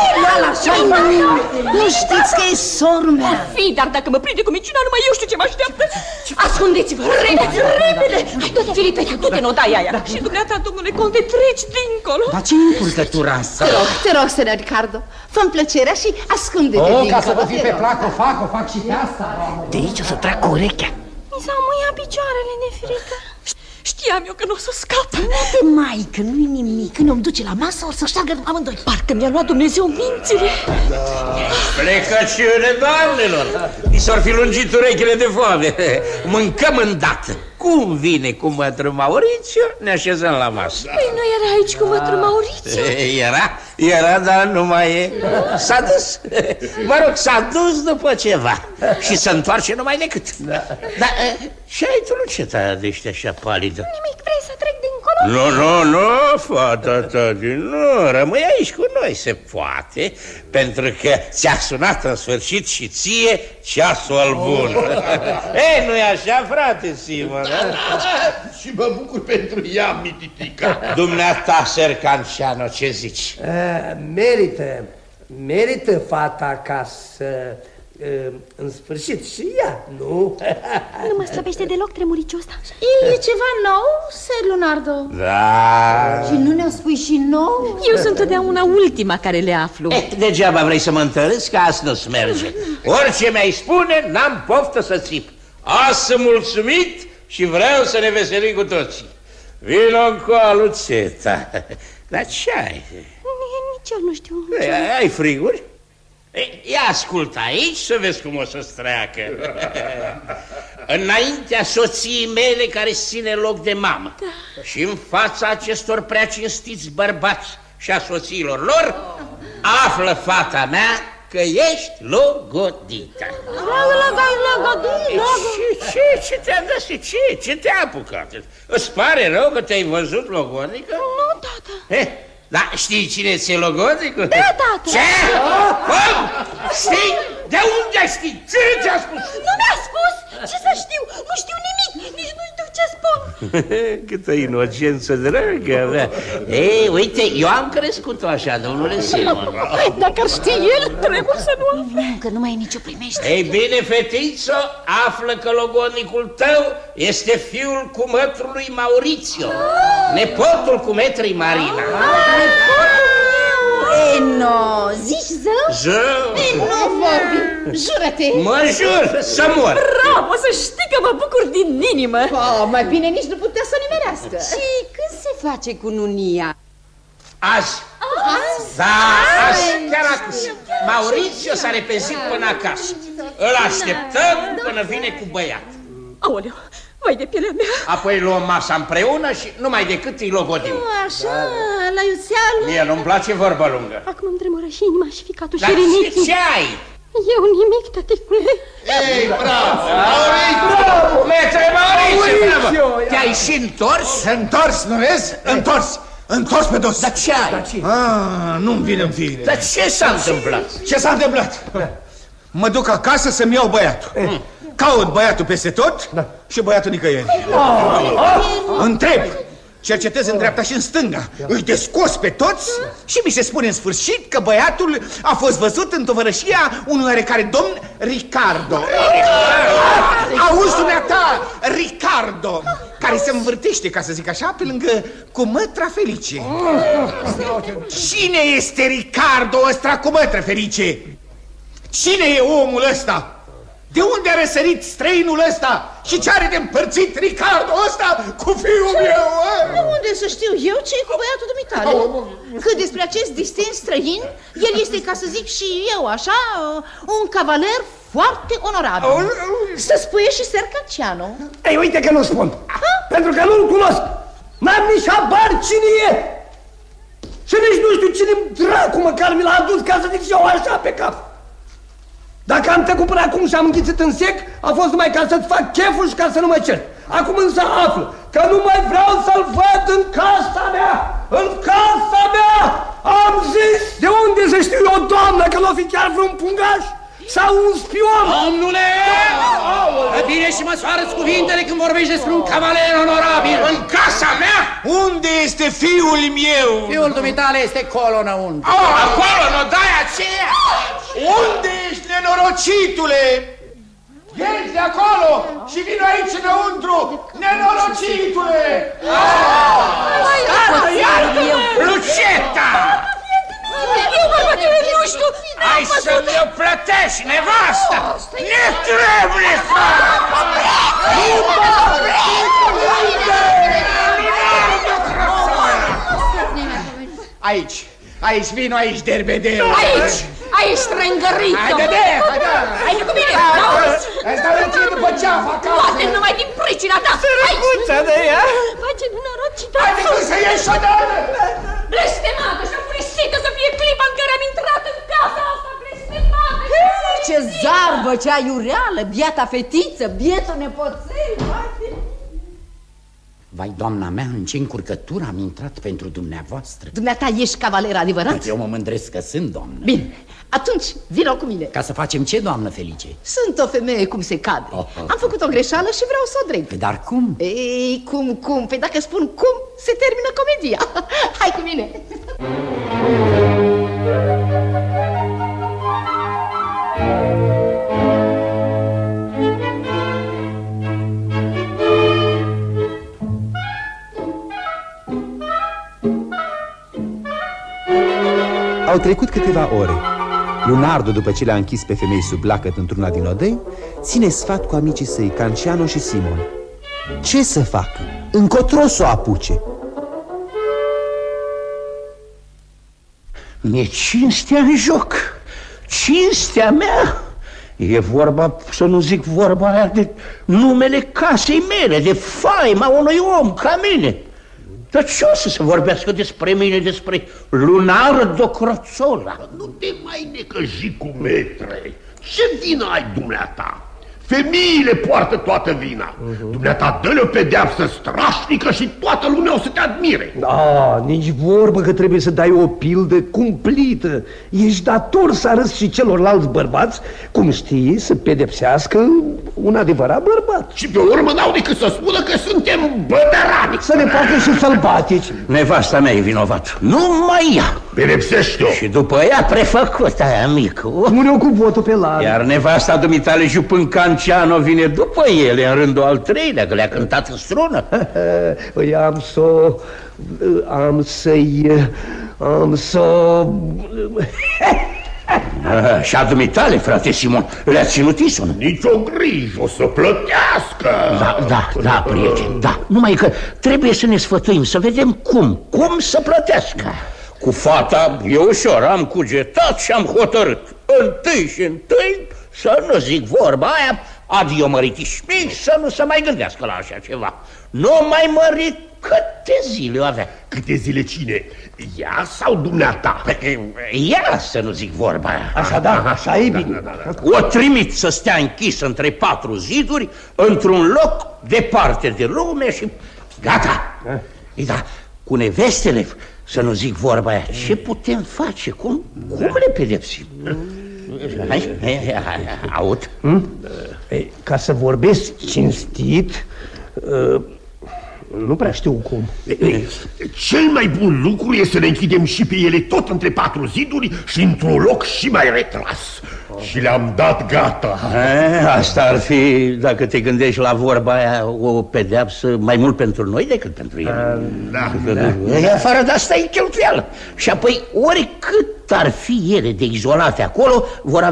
Nu știți că e sorul meu. Fi, dar dacă mă prinde cu minciuna, numai eu știu ce mă așteaptă. Ascundeți-vă, repede, repede! Filipe, du-te în odaia aia. Și dumneata, domnule conte, treci dincolo. Dar ce încurcătura asta? Te rog, Sena Ricardo, fă-mi plăcerea și ascunde-te dincolo. Ca să vă fie pe plac, o fac și pe asta. De aici o să trag cu urechea. Mi s-au muiat picioarele, nefrică. Știam eu că nu o să scap. Poate, maică, nu-i nimic. Când om duce la masă, o să șteargă amândoi. Parcă mi-a luat Dumnezeu mințile. Plecăciune, doamnelor! Mi s-or fi lungit urechile de foame. Mâncăm îndată. Cum vine cu mătru Maurițiu, ne așezăm la masă. Păi nu era aici cu mătru Maurițiu? Era, dar nu mai e. S-a dus. Mă rog, s-a dus după ceva. Și se întoarce numai decât. Dar ce ai tu, Luceta, de ești așa palidă? Nimic, vrei să trec dincolo? Nu, fata ta, nu, rămâi aici cu noi, se poate, pentru că ți-a sunat în sfârșit și ție ceasul bun. Ei, nu-i așa, frate Simon? Și mă bucur pentru ea, mititica. Dumneata, Sercanceanu, ce zici? Merită fata ca să... în sfârșit și ea, nu? Nu mă slăbește deloc tremuriciul ăsta. E ceva nou, Ser Leonardo? Da. Și nu ne-o spui și nou? Eu sunt totdeauna ultima care le aflu. Degeaba vrei să mă întărâți, că asta nu-ți merge. Orice mi-ai spune, n-am poftă să țip. Azi sunt mulțumit și vreau să ne veselim cu toții. Vino cu Luțeta. Dar ce ai? Nici eu nu știu. Ai friguri? Ia ascultă aici să vezi cum o să-ți treacă. Înaintea soției mele care ține loc de mamă, și în fața acestor prea cinstiți bărbați și a soțiilor lor, află fata mea că ești logodită. Ce te-a dat și ce te-a apucat? Îți pare rău că te-ai văzut logodică? Nu, tata. Da, știi cine ți-e logodicul? Da, tată. Ce? Cum? Știi? De unde știi? Cine ți-a spus? Nu mi-a spus! Ce să știu? Nu știu nimic! Nici nu știu ce spun! Câtă inocență, dragă mea! Ei, uite, eu am crescut-o așa, domnule Simon. Dacă ar ști el, trebuie să nu afle. Că nu mai e nicio primește. Ei bine, fetițo, află că logodnicul tău este fiul cumătrului Maurițiu, nepotul cumetrii Marina. No, zici zău? Zău? Nu vorbi, jură-te. Mă jur, să mor. Bravo, să știi că mă bucur din inimă. Mai bine nici nu putea să o nimerească. Și când se face cununia? Azi. Da, azi, chiar acum. Maurițiu s-a repezit până acasă. Îl așteptăm până vine cu băiat. Aoleu, vai de pielea mea. Apoi luăm masa împreună și numai decât îi logodim. Așa, la iuțeală. Mie nu-mi place vorba lungă. Acum îmi tremură și inima și ficatul și Dar rinichii. ce ai? Eu nimic, tăticule. Ei, bravo! Maurițiu! Te-ai și întors? Întors, nu vezi? Întors pe dos. Dar ce ai? Nu-mi vine în fire. Dar ce s-a întâmplat? Ce s-a întâmplat? Mă duc acasă să-mi iau băiatul. Caut băiatul peste tot și băiatul nicăieri. Întreb, cercetez în dreapta și în stânga, îi descos pe toți și mi se spune în sfârșit că băiatul a fost văzut în tovărășia unui oarecare domn Ricardo. Auzi, dumneata, Ricardo, care se învârtește, ca să zic așa, pe lângă cumătra Felice. Cine este Ricardo ăsta cumătră Felice? Cine e omul ăsta? De unde a răsărit străinul ăsta? Și ce are de împărțit Ricardo ăsta cu fiul meu? De unde să știu eu ce-i cu băiatul dumitale? Că despre acest distins străin, el este, ca să zic și eu așa, un cavaler foarte onorabil. Să spuie și Sercaciano. Ei, uite că nu spun. Pentru că nu-l cunosc. N-am nici habar cine e. Și nici nu știu cine dracu măcar mi l-a adus ca să zic și eu așa pe cap. Dacă am tăcut până acum și am înghițit în sec, a fost numai ca să-ți fac cheful și ca să nu mă cert. Acum însă aflu că nu mai vreau să-l văd în casa mea! În casa mea! Am zis! De unde să știu eu, doamnă, că n-o fi chiar vreun pungaș? Sau un spion? Domnule! Bine și măsoară-ți cuvintele când vorbești despre un cavaler onorabil. În casa mea? Unde este fiul meu? Fiul dumitale este colo înăuntru. Acolo, nu dai aceea! Unde ești, nenorocitule? Ieși de acolo și vino aici înăuntru, nenorocitule! Luceta! Eu, bărbatele, nu știu! Hai să mi-o plătești, nevastă! Netrebnică! Aici, vino aici, derbedeu! Aici, strângărită! Haide! Hai cu mine! Îți dau ție după ceafă acasă! Poate numai din pricina ta! Sărăcuța de ea! Face nenorocită! Haide tu să ieși odată! Blestemată și afurisită să fie clipa în care am intrat în casa asta! Blestemată! Ce zarbă, ce aiureală, biata fetiță, bietul nepoțel! Vai, doamna mea, în ce încurcătură am intrat pentru dumneavoastră. Dumneata ești cavaler adevărat? Eu mă mândresc că sunt, doamnă. Bine, atunci vino cu mine. Ca să facem ce, doamnă Felice? Sunt o femeie cum se cade. Am făcut o greșeală și vreau să o dreg. Dar cum? Ei, cum? Păi dacă spun cum, se termină comedia. Hai cu mine. Au trecut câteva ore. Lunardo, după ce le-a închis pe femei sub lacăt într-una din odăi, ține sfat cu amicii săi, Canciano și Simon. Ce să facă? Încotro s-o apuce? Mi-e cinstea în joc. Cinstea mea. E vorba, să nu zic vorba aia, de numele casei mele, de faima unui om ca mine. Dar ce o să se vorbească despre mine, despre Lunardo Crozzola? Nu te mai necăji cu metre. Ce vină ai dumneata? Femeile poartă toată vina. Dumneata dă-le o pedeapsă strașnică și toată lumea o să te admire. Da, nici vorbă că trebuie să dai o pildă cumplită. Ești dator să arăți și celorlalți bărbați, cum știi, să pedepsească un adevărat bărbat. Și pe urmă n-au decât să spună că suntem bădărani. Să ne facă și sălbatici. Nevasta mea e vinovat. Numai ea. Pedepsește-o. Și după ea prefăcută aia mică. Pune-o cu botul pe lar. Iar nevasta dumitale jupând Canciano vine după ele în rândul al treilea, că le-a cântat în strună. Păi am să... Și a dumitale, frate Simon, le-a ținut isonă. Nici o grijă, o să plătească. Da, prieten, da. Numai că trebuie să ne sfătuim, să vedem cum să plătească. Cu fata e ușor, am cugetat și am hotărât. Întâi să nu zic vorba aia, adio măritișmii, să nu se mai gândească la așa ceva. Nu mai mărit, câte zile o avea? Câte zile cine? Ea sau dumneata? Ea, să nu zic vorba aia. Așa, da, așa e bine. O trimit să stea închisă între 4 ziduri, într-un loc departe de lume și gata. Da, cu nevestele, să nu zic vorba aia, ce putem face? Cum le pedepsim? Hai, aud. Ca să vorbesc cinstit, nu prea știu cum. Cel mai bun lucru este să ne închidem și pe ele tot între 4 ziduri și într-un loc și mai retras. Și le-am dat gata. Asta ar fi, dacă te gândești la vorba aia, o pedeapsă mai mult pentru noi decât pentru ele. Afară de asta e cheltuială. Și apoi, oricât ar fi ele de izolate acolo, vor avea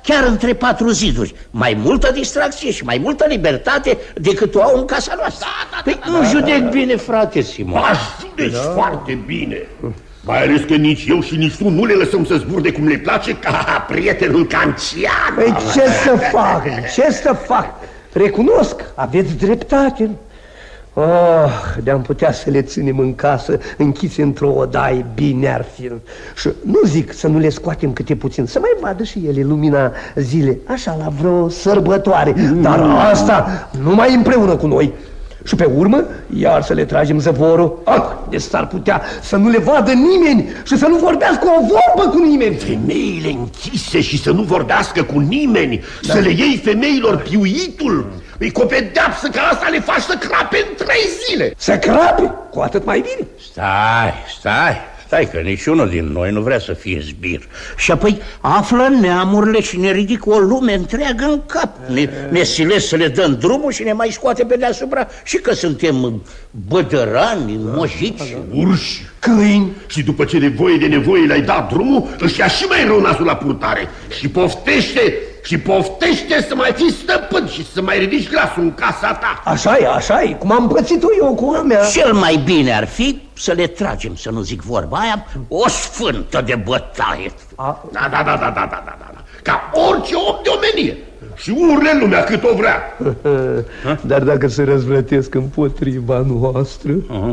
chiar între 4 ziduri. Mai multă distracție și mai multă libertate decât o au în casa noastră. Nu judec bine, frate Simon. Judeci foarte bine. Mai ales că nici eu și nici tu nu le lăsăm să zburde cum le place ca prietenul Cancian. Păi ce să fac? Ce să fac? Recunosc, aveți dreptate. De-am putea să le ținem în casă, închise într-o odaie, bine ar fi. Și nu zic să nu le scoatem câte puțin, să mai vadă și ele lumina zilei, așa la vreo sărbătoare. Dar asta numai împreună cu noi. Și pe urmă, iar să le tragem zăvorul. Deci s-ar putea să nu le vadă nimeni și să nu vorbească o vorbă cu nimeni. Femeile închise și să nu vorbească cu nimeni, să le iei femeilor piuitul. Păi cu o pedeapsă ca asta le faci să crape în 3 zile. Să crape? Cu atât mai bine. Stai că niciunul din noi nu vrea să fie zbir. Și apoi află neamurile și ne ridică o lume întreagă în cap. Ne silesc să le dăm drumul și ne mai scoate pe deasupra și că suntem bădărani, mojiți, urși, câini. Și după ce de nevoie le-ai dat drumul, își ia și mai rău nasul la purtare. Și poftește să mai fii stăpân și să mai ridici glasul în casa ta. Așa e, cum am pățit-o eu cu a mea. Cel mai bine ar fi să le tragem, să nu zic vorba aia, o sfântă de bătaie. Da. Ca orice om de omenie. Și urle lumea cât o vrea. Dar dacă se răzvrătesc împotriva noastră?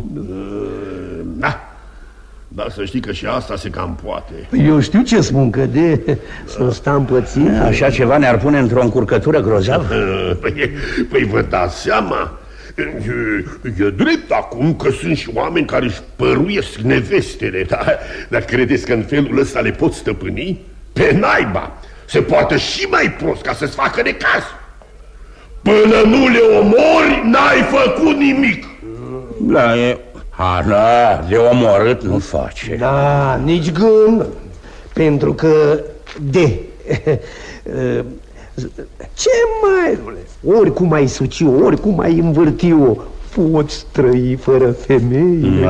Dar să știi că și asta se cam poate. Eu știu ce spun, că de să sta împățit. Așa ceva ne-ar pune într-o încurcătură grozavă. Păi vă dați seama. E drept acum că sunt și oameni care își păruiesc nevestele. Dar credeți că în felul ăsta le pot stăpâni? Pe naiba. Se poate și mai prost ca să-ți facă necaz. Până nu le omori, n-ai făcut nimic. De omorât nu face. Da, nici gând. Pentru că ce mai, oricum ai suci-o, oricum ai învârti-o, poți trăi fără femeie.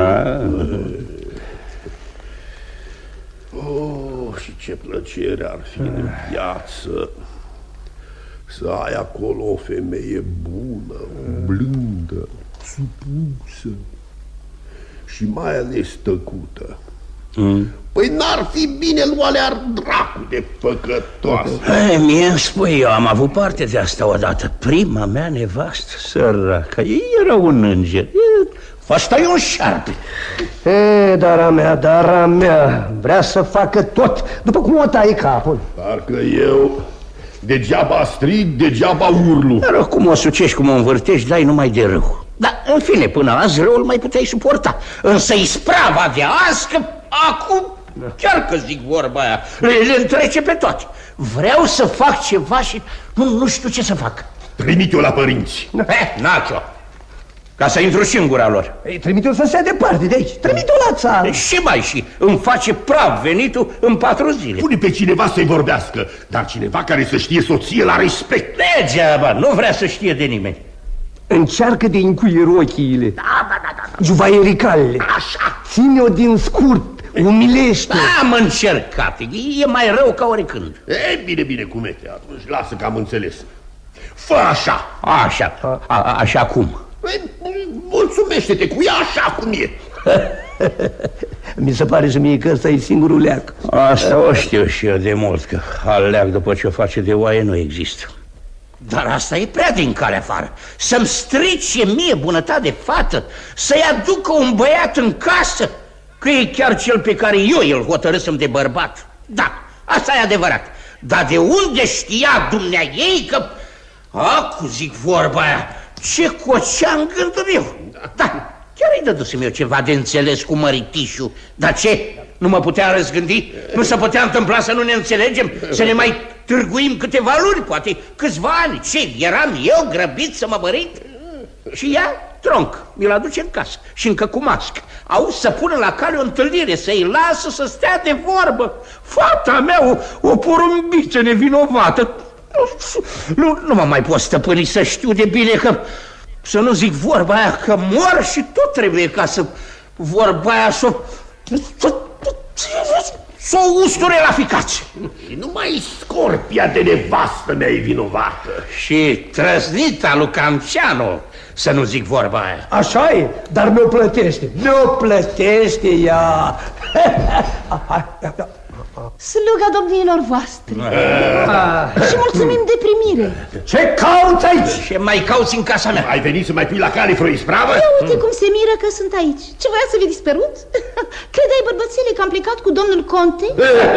Și ce plăcere ar fi în viață să ai acolo o femeie bună, blândă, supusă și mai ales tăcută. Păi n-ar fi bine lualea dracu de păcătoasă. Mie îmi spui, eu am avut parte de asta odată. Prima mea nevastă, săracă, era un înger. Asta e un șarpe. Dara mea, vrea să facă tot, după cum o taie capul. Parcă eu degeaba strig, degeaba urlu. Dar cum o sucești, cum o învârtești, dai numai de rău. Dar, în fine, până azi răul mai puteai suporta. Însă isprava de azi, că acum, chiar că zic vorba aia, le întrece pe toate. Vreau să fac ceva și nu știu ce să fac. Trimite-o la părinți. Nacio, ca să intru și în gura lor. Trimite-o să se ia departe de aici, trimite-o la țară. Și îmi face praf venitul în 4 zile. Pune pe cineva să-i vorbească, dar cineva care să știe soție la respect. Degeaba, nu vrea să știe de nimeni. Încearcă de încuie rochiile, juvaiericalele. Așa. Ține-o din scurt, umilește. Am încercat, e mai rău ca oricând. Bine, cumete, atunci lasă că am înțeles. Fă așa. Așa cum? Mulțumește-te cu ea așa cum e. Mi se pare și mie că ăsta e singurul leac. Asta o știu și eu de mult, că alt leac după ce o face de oaie nu există. Dar asta e prea din calea afară. Să-mi strice mie bunătate de fată, să-i aducă un băiat în casă, că e chiar cel pe care eu îl hotărâsem de bărbat. Da, asta e adevărat. Dar de unde știa dumnea ei că... Acu, zic vorba aia, ce cocea în gândul meu. Da, chiar îi dădusem eu ceva de înțeles cu măritișul. Dar ce? Nu mă putea răzgândi? Nu se putea întâmpla să nu ne înțelegem? Să ne mai târguim câteva luni, poate câțiva ani? Ce, eram eu grăbit să mă mărit? Și ea, tronc, mi-l aduce în casă și încă cu mască. Auzi, să pună la cale o întâlnire, să-i lasă să stea de vorbă. Fata mea, o porumbiță nevinovată. Nu mă mai pot stăpâni, să știu de bine că... Să nu zic vorba aia, că mor și tot trebuie ca să... Vorba aia s-o usture la ficați. Și numai scorpia de nevastă mea e vinovată. Și trăznita lui Canciano, să nu zic vorba aia. Așa e, dar mi-o plătește. Mi-o plătește ea. Sluga domniilor voastre. Și mulțumim de primire. Ce cauți aici? Ce mai cauți în casa mea? Ai venit să mai pui la cale vreo ispravă? Ia uite cum se miră că sunt aici. Ce voiați să vi dispărut? Credeai, bărbățele, că am plecat cu domnul conte?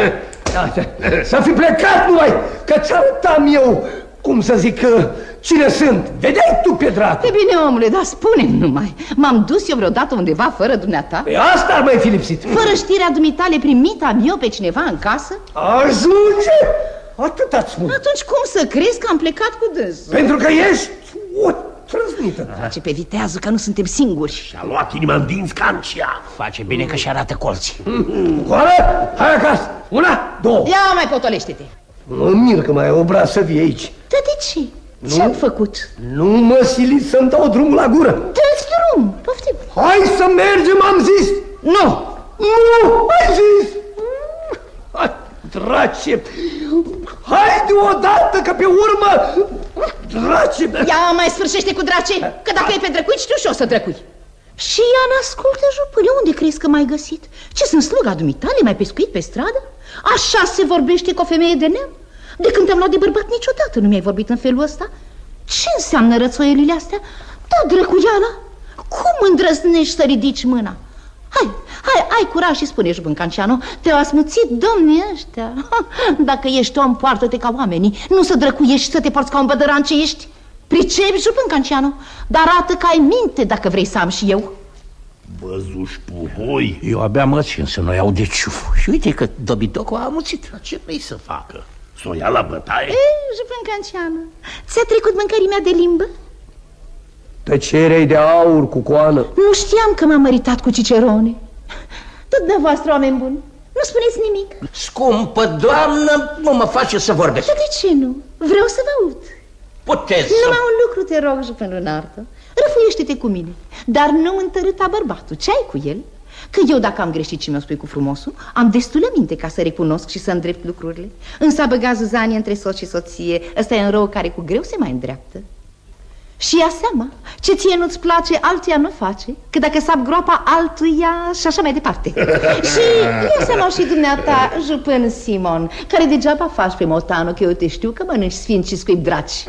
Să fi plecat numai, că ți-arătam eu, cum să zic, cine sunt. Vedeai tu pe dracu. E bine, omule, dar spune-mi numai. M-am dus eu vreodată undeva fără dumneata? Păi asta ar mai fi lipsit. Fără știrea dumitale primit am eu pe cineva în casă? Ajunge! Atât-ați spun. Atunci cum să crezi că am plecat cu dânsul? Pentru că ești o trăznită. Face pe vitează că nu suntem singuri. Și-a luat inima în dinți Cancian. Face bine că și arată colții. Coară, hai acasă. Una, două. Ia mai potolește-te. Mă mir că mai ai obraz să vii aici. Dar de ce? Ce-am făcut? Nu mă siliți să-mi dau drumul la gură. Dă-ți drum, poftim. Hai să mergem, am zis. Nu. Nu, ai zis. Hai, drace. Hai deodată, că pe urmă. Drace. Ia mai sfârșește cu drace, că dacă e pe drăcuit, știu și o să drăcui. Și ea n-ascultă, jupâne, unde crezi că m-ai găsit? Ce, sunt sluga dumitale, m-ai pescuit pe stradă? Așa se vorbește cu o femeie de neam? De când te-am luat de bărbat niciodată nu mi-ai vorbit în felul ăsta? Ce înseamnă rățoielile astea? Da, drăcuiala, cum îndrăznești să ridici mâna? Hai, ai curaj și spune, jupân Canciano, te-au asmuțit domnii ăștia. Dacă ești om, poartă-te ca oamenii, nu să drăcuiești, să te porți ca un bădăran ce ești. Pricepi, jupân Canciano, dar arată că ai minte dacă vrei să am și eu. Văzuși puhoi. Eu abia mă țin să nu iau de ciuf. Și uite că dobitocul a amuțit. Ce vrei să facă? S-o ia la bătaie? Ei, jupân Canciano, ți-a trecut mâncării mea de limbă? Tăcerei de aur cu coană. Nu știam că m-am măritat cu Cicerone. Tot dumneavoastră, oameni buni, nu spuneți nimic. Scumpă doamnă, nu mă face să vorbesc. Dar de ce nu? Vreau să vă aud. Puteți Numai un lucru te rog, jupân Lunardo. Răfuiește-te cu mine, dar nu întărâta bărbatul. Ce ai cu el? Că eu, dacă am greșit și mi-o spui cu frumosul, am destulă minte ca să recunosc și să îndrept lucrurile. Însă a băgat zuzanie între soț și soție. Ăsta e un rău care cu greu se mai îndreaptă. Și ia seama, ce ție nu-ți place, altuia nu face. Că dacă sap groapa altuia și așa mai departe. Și ia seama și dumneata, jupân Simon, care degeaba faci pe motanu, că eu te știu că mănânci sfinți și scuip draci.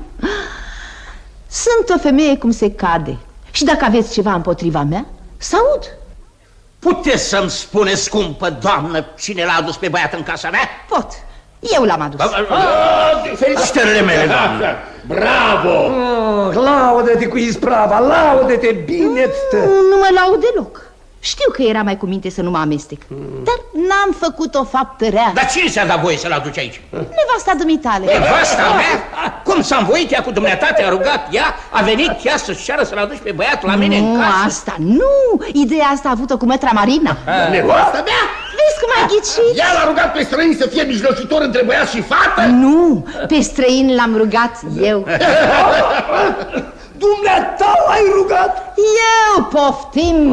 Sunt o femeie cum se cade. Și dacă aveți ceva împotriva mea, să aud. Puteți să-mi spuneți, scumpă doamnă, cine l-a adus pe băiat în casa mea? Pot. Eu l-am adus. Felicitările mele, doamnă. Bravo! Laudă-te cu isprava, laudă-te, bine stă. Nu mă laud deloc. Știu că era mai cu minte să nu mă amestec. Dar n-am făcut o faptă rea. Dar cine ți-a dat voie să-l aduci aici? Nevasta dumitale. Nevasta mea? Cum s-a învoit ea cu dumneata, te-a rugat ea? A venit ea să-și ceară să-l aduci pe băiatul la mine în casă? Nu, asta nu. Ideea asta a avut-o cu mătra Marina. Nevasta mea? Vezi cum ai ghicit? Ea l-a rugat pe străin să fie mijlocitor între băiat și fată? Nu, pe străin l-am rugat eu. Dumneata l-ai rugat? Eu, poftim.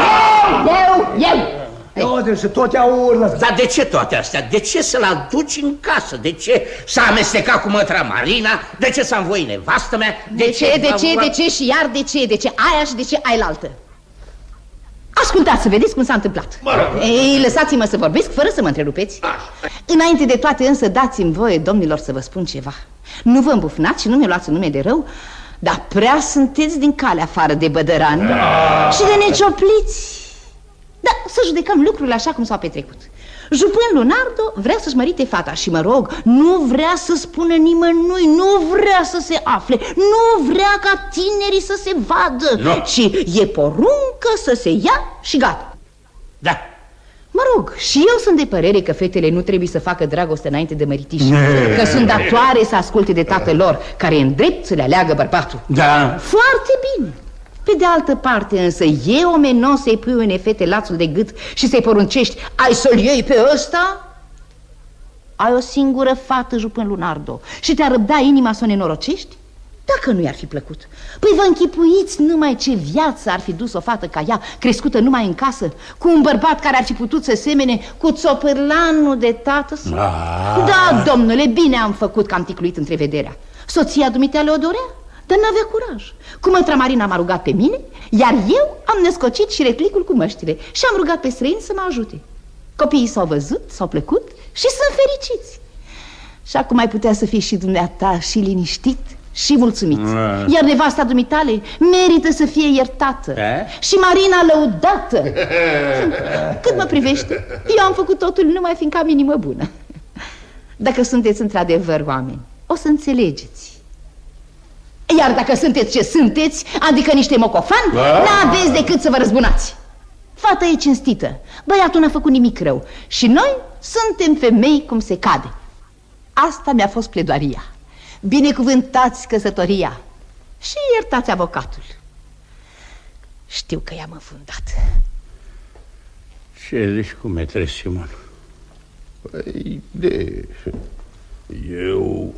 Eu. Uite, și tot ea urlă. Dar de ce toate astea? De ce să-l aduci în casă? De ce s-a amestecat cu mătra Marina? De ce s-a învoit nevastă mea? De ce și iar de ce? De ce aia și de ce ailaltă? Ascultați să vedeți cum s-a întâmplat. Ei, lăsați-mă să vorbesc fără să mă întrerupeți. Înainte de toate însă dați-mi voie, domnilor, să vă spun ceva. Nu vă îmbufnați și nu mi luați nume de rău, dar prea sunteți din calea afară de bădărani și de neciopliți. Da, să judecăm lucrurile așa cum s-au petrecut. Jupân Lunardo vrea să-și mărite fata și, mă rog, nu vrea să spună nimănui, nu vrea să se afle, nu vrea ca tinerii să se vadă, ci e poruncă să se ia și gata. Da. Mă rog, și eu sunt de părere că fetele nu trebuie să facă dragoste înainte de măritiș, că sunt datoare să asculte de tatăl lor, care e îndrept să le aleagă bărbatul. Da. Foarte bine. Pe de altă parte însă e omenos să-i pui unei fete lațul de gât și să-i poruncești: ai să-l iei pe ăsta? Ai o singură fată, jupân Lunardo, și te-a răbda inima să o nenorocești? Dacă nu i-ar fi plăcut. Păi vă închipuiți numai ce viață ar fi dus o fată ca ea, crescută numai în casă, cu un bărbat care ar fi putut să semene cu țopârlanul de tată său? Da, domnule, bine am făcut că am ticluit întrevederea. Soția dumitale o dorea, dar n-avea curaj. Cu mătra Marina m-a rugat pe mine, iar eu am născocit și reclicul cu măștile și am rugat pe străini să mă ajute. Copiii s-au văzut, s-au plăcut și sunt fericiți. Și acum ai putea să fii și dumneata și liniștit și mulțumit. Iar nevasta dumitale merită să fie iertată și Marina lăudată. Cât mă privește, eu am făcut totul numai fiindcă am inimă bună. Dacă sunteți într-adevăr oameni, o să înțelegeți. Iar dacă sunteți ce sunteți, adică niște mocofani, n-aveți decât să vă răzbunați. Fata e cinstită, băiatul n-a făcut nimic rău și noi suntem femei cum se cade. Asta mi-a fost pledoaria. Binecuvântați căsătoria și iertați avocatul. Știu că i-am înfundat. Ce zici cu metre Simon? Păi, eu,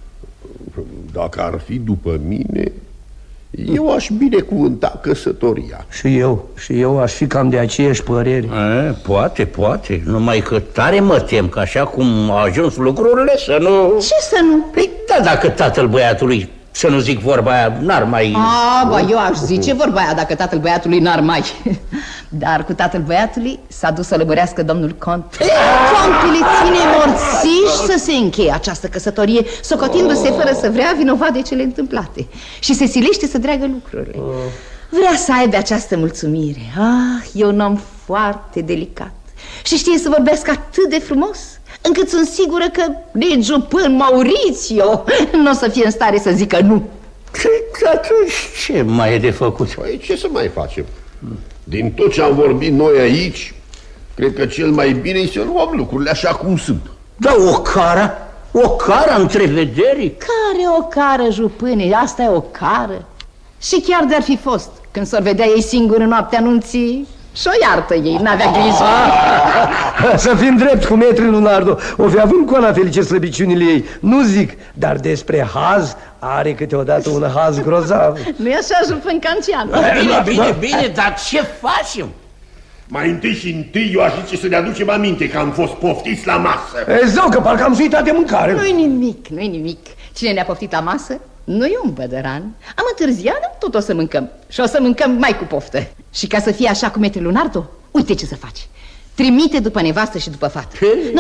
dacă ar fi după mine, eu aș binecuvânta căsătoria. Și eu aș fi cam de aceeași părere. Poate, numai că tare mă tem că așa cum au ajuns lucrurile să nu... Ce să nu? Păi da, dacă tatăl băiatului, să nu zic vorba aia, n-ar mai... Eu aș zice vorba aia dacă tatăl băiatului n-ar mai. Dar cu tatăl băiatului s-a dus să lămurească domnul cont. Contul îi ține morțiși să se încheie această căsătorie, socotindu-se fără să vrea vinovat de cele întâmplate. Și se silește să dreagă lucrurile. Vrea să aibă această mulțumire. E un om foarte delicat și știe să vorbească atât de frumos, încât sunt sigură că nici jupân Maurițio nu o să fie în stare să zică nu. Atunci ce mai e de făcut? Păi ce să mai facem? Din tot ce am vorbit noi aici, cred că cel mai bine e să luăm lucrurile așa cum sunt. Da, o cară întrevederii? Care o cară, jupâne? Asta e o cară. Și chiar de-ar fi fost, când s-or vedea ei singuri în noaptea anunții, și-o iartă ei, n-avea grijă. Să fim drept cu metri Lunardo, o fi având cu Ana Felice slăbiciunile ei, nu zic, dar despre haz are câteodată un haz grozav. Nu-i așa, jupân Cancianu? Bine, dar ce facem? Mai întâi și întâi eu aș zice să ne aducem aminte că am fost poftiți la masă. Zău, că parcă am uitat de mâncare. Nu-i nimic. Cine ne-a poftit la masă nu e un bădăran. Am întârziat, dar tot o să mâncăm. Și o să mâncăm mai cu poftă. Și ca să fie așa cu metri Lunardo, uite ce să faci. Trimite după nevastă și după fată.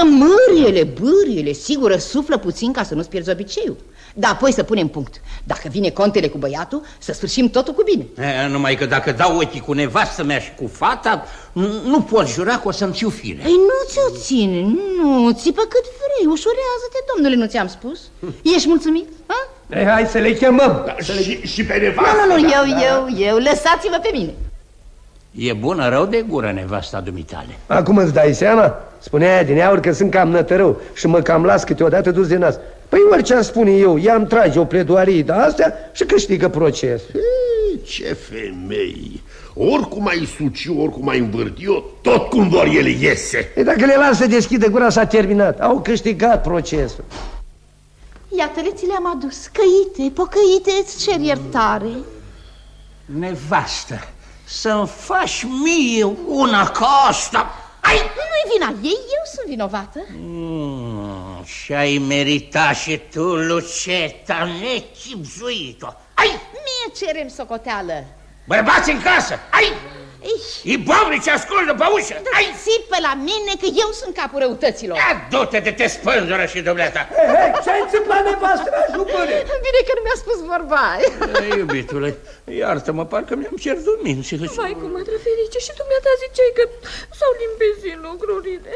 Bâriele, sigur, suflă puțin ca să nu-ți pierzi obiceiul. Dar apoi să punem punct. Dacă vine contele cu băiatul, să sfârșim totul cu bine. Numai că dacă dau ochii cu nevastă mea și cu fata, nu pot jura că o să-mi țiu fire. Ei, nu ți-o ține, nu, țipă cât vrei, ușurează-te, domnule, nu ți-am spus? Ești mulțumit? Hai să le chemăm. Și pe nevastă? Eu, lăsați-vă pe mine. E bună rău de gură nevasta dumitale. Acum îți dai seama? Spunea aia din aur că sunt cam nătărău și mă cam las câteodată dus de nas. Păi orice am spune eu, ea-mi trage o pledoarie de astea și câștigă proces. Ce femei! Oricum ai suci, oricum ai învârti eu, tot cum vor ele iese. Dacă le las să deschidă gura, s-a terminat. Au câștigat procesul. Iată-le, ți le-am adus, căite, pocăite, îți cer iertare. Nevastă, să-mi faci mie una ca asta. Nu-i vina ei, eu sunt vinovată. Și-ai meritat și tu, Luceta, nechipzuit-o. Mie cerem socoteală. Bărbați în casă, Ibovnici, ascultă pe ușă. Țipă la mine că eu sunt capul răutăților. Du-te de te spânzură și dumneata. Ce-ai țiplat nevastă, jupâne? Bine că nu mi-a spus vorba aia. Iubitule, iartă-mă, parcă mi-am pierdut mințile. Vai, cum mă Felice, și dumneata ziceai că s-au limpezit lucrurile.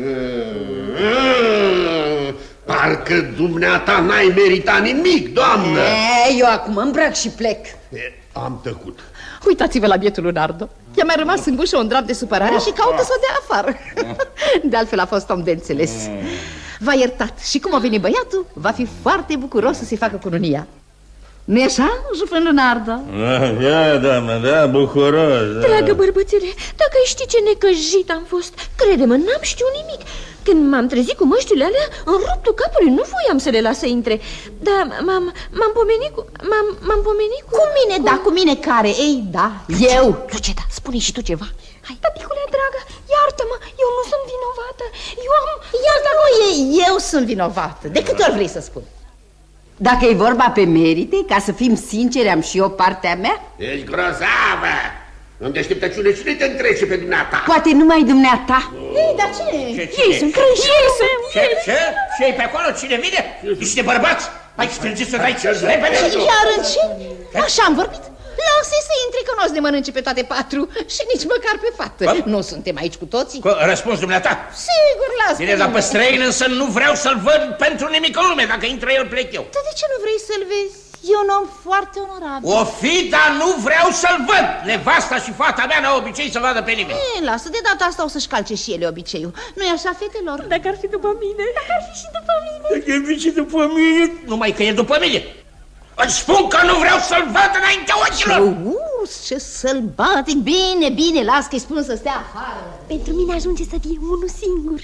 Parcă dumneata n-ai meritat nimic, doamnă. Eu acum îmbrac și plec. Am tăcut. Uitați-vă la bietul Lunardo. I-a mai rămas în gușă un drap de supărare și caută să o dea afară. De altfel a fost om de înțeles. V-a iertat și cum a venit băiatul, va fi foarte bucuros să se facă cununia. Nu-i așa, jupân Lunardo? Da, doamnă, da, bucuros. Dragă bărbățele, dacă ai ști ce necăjit am fost, crede-mă, n-am știut nimic. Când m-am trezit cu măștile alea, în ruptul capului, nu voiam să le las să intre. Dar m-am pomenit cu... M-am pomenit cu... Cu mine, da, cu mine care? Ei, da, eu. Luceta, spune și tu ceva. Hai, taticule dragă, iartă-mă, eu nu sunt vinovată. Eu am... Iartă-mă, eu sunt vinovată. De câte ori vrei să spun? Dacă e vorba pe merite, ca să fim sinceri, am și eu partea mea? Ești grozavă! În deșteptăciune, cine te întrece pe dumneata? Poate numai dumneata. Ei, dar ce? Ei sunt creștini. Ce? E pe acolo? Cine vine? Niște bărbați? Hai, strângeți-o de aici, repede! Chiar în ce? Așa am vorbit? Lasă-i să intre, că nu o să ne mănânce pe toate patru și nici măcar pe fată. Nu suntem aici cu toții? Răspuns dumneata? Sigur, lasă. Bine, dar pe străin însă nu vreau să-l văd pentru nimic în lume. Dacă intră el, plec eu. Dar de ce nu vrei să-l vezi? E un om foarte onorabil. O fi, dar nu vreau să-l văd. Nevasta și fata mea n-au obicei să vadă pe nimeni. Lasă, de data asta o să-și calce și ele obiceiul. Nu-i așa, fetelor? Dacă ar fi după mine. Dacă ar fi și după mine. Dacă ar fi și după mine. Numai că e după mine. Îți spun că nu vreau să-l văd înaintea ochilor. Ce sălbatic. Bine, bine, las că-i spun să stea afară. Pentru mine ajunge să fie unul singur.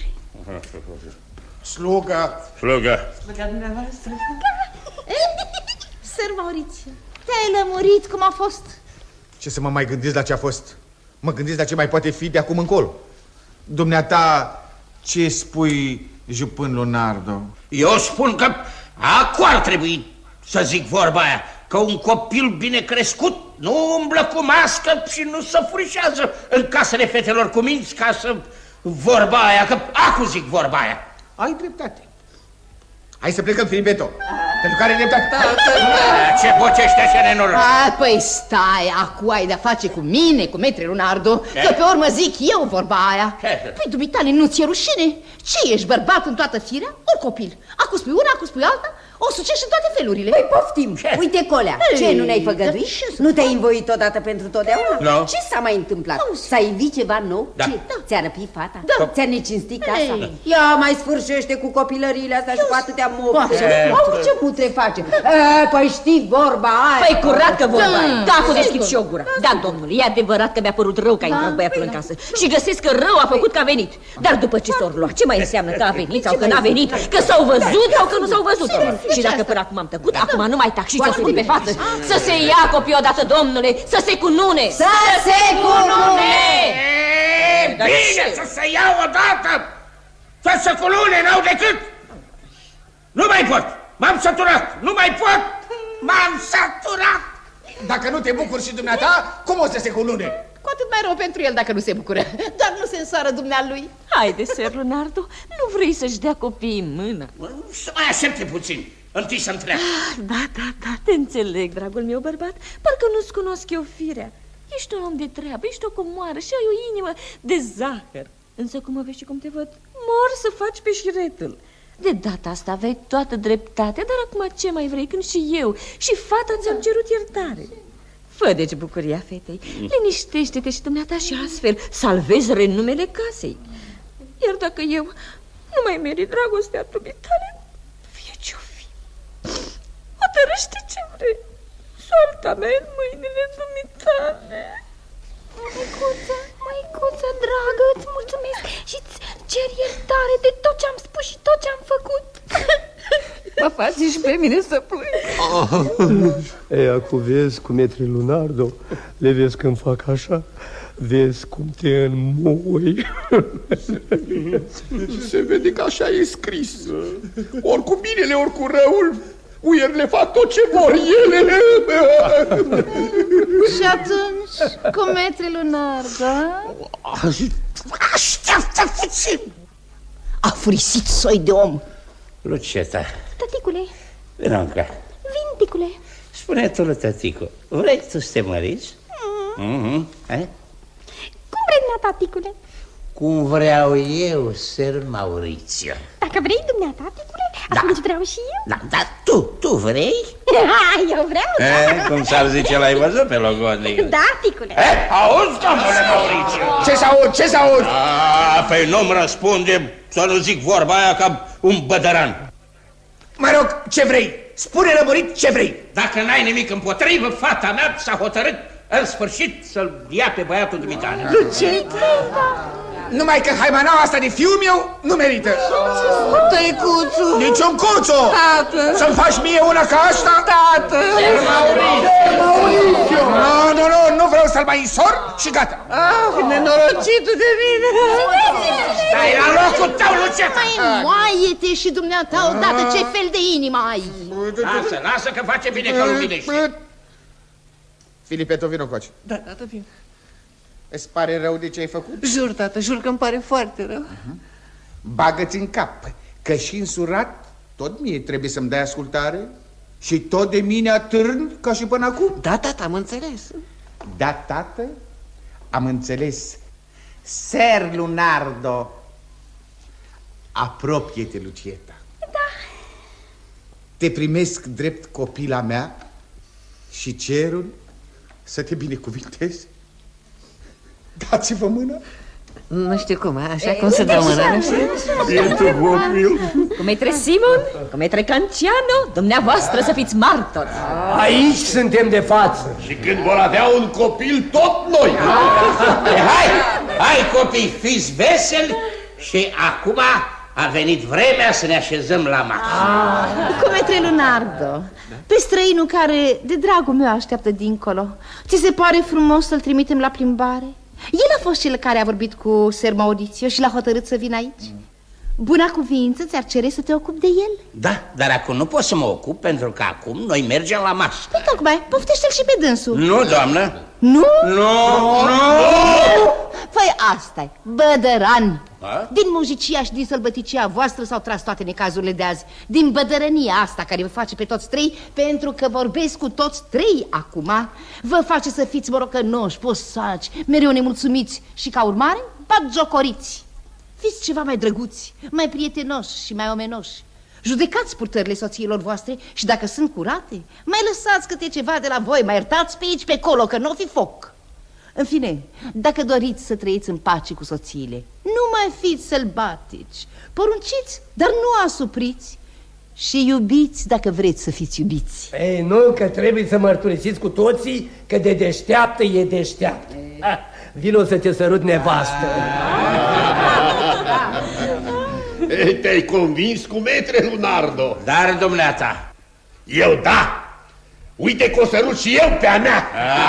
Sluga. Sluga dumneavoastră. Sir Maurițiu, te-ai lămurit cum a fost? Ce să mă mai gândesc la ce a fost? Mă gândesc la ce mai poate fi de acum încolo. Dumneata, ce spui, jupân Leonardo? Eu spun că acum ar trebui să zic vorba aia, că un copil bine crescut nu umblă cu mască și nu se furișează în casele fetelor cu minți ca să... vorba aia, că acu zic vorba aia. Ai dreptate. Hai să plecăm, Filibeto, pentru care dreptate. Ce bocește așa nenoră? Păi stai, acu ai de-a face cu mine, cu metre Leonardo, că pe urmă zic eu vorba aia. Păi, dumitale, nu ți-e rușine? Ce, ești bărbat în toată firea? Ori copil? Acu spui una, acu spui alta? O sucești în toate felurile. Păi poftim, uite Colea, ce, nu ne-ai făgăduit? Nu te-ai învoit odată pentru totdeauna? No. Ce s-a mai întâmplat? S-a invit ceva nou? Da. Ce? Ți-a răpit fata? Da. Ți-a necinstit casa? Ia mai sfârșește cu copilăriile astea și cu atâtea mopte. Auzi ce putre face? Păi știi vorba aia. Păi curat că vorba aia. Da, cu deschid și eu gura. Da, domnule, e adevărat că mi-a părut rău că a intrat băiatul în casă. Și găsesc că rău a făcut că a venit. Dar după ce s-au luat, ce mai înseamnă că a venit sau că n-a venit? Că s-au văzut sau că nu s-au văzut? Și dacă până acum am tăcut, acum nu mai tac și ți-o spun pe față. Să se ia copii odată, domnule, să se cunune. Să se cunune! Bine, să se ia odată! Să se cunune, n-au decât! Nu mai pot! M-am săturat! Nu mai pot! M-am săturat! Dacă nu te bucuri și dumneata, cum o să se cunune? Cu atât mai rău pentru el dacă nu se bucură. Dar nu se însoară dumnealui. Haide, Sir Leonardo, nu vrei să-și dea copiii în mână? Să mai aștepte puțin. Întâi să întreabă. Da, te înțeleg, dragul meu bărbat. Parcă nu-ți cunosc eu firea. Ești un om de treabă, ești o comoară și ai o inimă de zahăr. Însă cum mă vezi și cum te văd, mor să faci pe șiretul. De data asta aveai toată dreptatea, dar acum ce mai vrei când și eu și fata ți-am cerut iertare. Fă deci bucuria fetei, liniștește-te și dumneata și astfel salvezi renumele casei. Iar dacă eu nu mai merit dragostea dumitale, fie ce-o fi, hotărăște ce vrei. Soarta mea în mâinile dumitale. Măicuță, dragă, îți mulțumesc și-ți cer iertare de tot ce-am spus și tot ce-am făcut. Mă faci și pe mine să plâng. Ei, acum vezi cu metri Leonardo, le vezi când fac așa, vezi cum te înmoi. Se vede că așa e scris. Ori cu binele, ori cu răul, uierile fac tot ce vor ele. Și atunci, cu metri Leonardo? Așteaptă puțin. A furisit soi de om. Luceta. Taticule. Vino încă. Vin, ticule. Spune tu, lui tăticu, vrei tu să te măriți? Cum vrei dumneata, ticule? Cum vreau eu, Sir Maurițiu. Dacă vrei dumneata, ticule, atunci vreau și eu. Da, dar tu vrei? Eu vreau, da. Cum s-ar zice, l-ai văzut pe logodnic? Da, ticule. Auzi, domnule Maurițiu? Ce s-aud? Păi nu-mi răspunde să nu zic vorba aia ca un bădăran. Mă rog, ce vrei? Spune lămurit ce vrei. Dacă n-ai nimic împotrivă, fata mea s-a hotărât în sfârșit să-l ia pe băiatul dumitale. Luceta! Numai că haimanaua asta de fiul meu nu merită. Tăicuțu! Niciun cuțu! Tată! Să-mi faci mie una ca asta? Tată! Mauricio! Nu vreau să-l mai însor și gata. Nenorocitul de mine! Stai la locul tău, Luceta! Mai moaie-te și dumneata odată, ce fel de inimă ai? Lasă că face bine că luminește. Filipe, tu vino coace. Da, tată, vin. Îți pare rău de ce ai făcut? Jur, tată, jur că îmi pare foarte rău. Bagă-ți în cap că și însurat tot mie trebuie să-mi dai ascultare și tot de mine atârn ca și până acum. Da, tată, am înțeles. Da, tată, am înțeles. Ser Lunardo, apropie-te, Lucieta. Da. Te primesc drept copila mea și cerul să te binecuvinteze. Dați-vă mâna. Nu știu cum, așa cum se dă mâna, nu știu. Bietul copil. Cu maitre Simon, cu maitre Canciano, dumneavoastră să fiți martori. Aici suntem de față. Și când vor avea un copil, tot noi. Hai copii, fiți veseli și acum a venit vremea să ne așezăm la masă. Cum e Leonardo? Pe străinul care de dragul meu așteaptă dincolo, ți se pare frumos să-l trimitem la plimbare? El a fost cel care a vorbit cu Ser Mauricio și l-a hotărât să vină aici. Buna cuvință ți-ar cere să te ocupi de el? Da, dar acum nu pot să mă ocup pentru că acum noi mergem la masă. Păi tocmai, poftește-l și pe dânsul. Nu, doamnă. Nu? Nu! Păi asta-i, bădăran. Din muzicia și din sălbăticia voastră s-au tras toate necazurile de azi. Din bădărănia asta care vă face pe toți trei, pentru că vorbesc cu toți trei acum, vă face să fiți morocănoși, posaci, mereu nemulțumiți și ca urmare batjocoriți. Fiți ceva mai drăguți, mai prietenoși și mai omenoși. Judecați purtările soțiilor voastre și dacă sunt curate, mai lăsați câte ceva de la voi, mai iertați pe aici, pe acolo, că nu o fi foc. În fine, dacă doriți să trăiți în pace cu soțiile, nu mai fiți sălbatici. Porunciți, dar nu asupriți. Și iubiți dacă vreți să fiți iubiți. Ei, nu, că trebuie să mărturisiți cu toții că de deșteaptă e deșteaptă. Vino să te sărut nevastă. Te-ai convins cu maitre Lunardo? Dar, dumneata. Eu da. Uite că o sărut și eu pe a mea.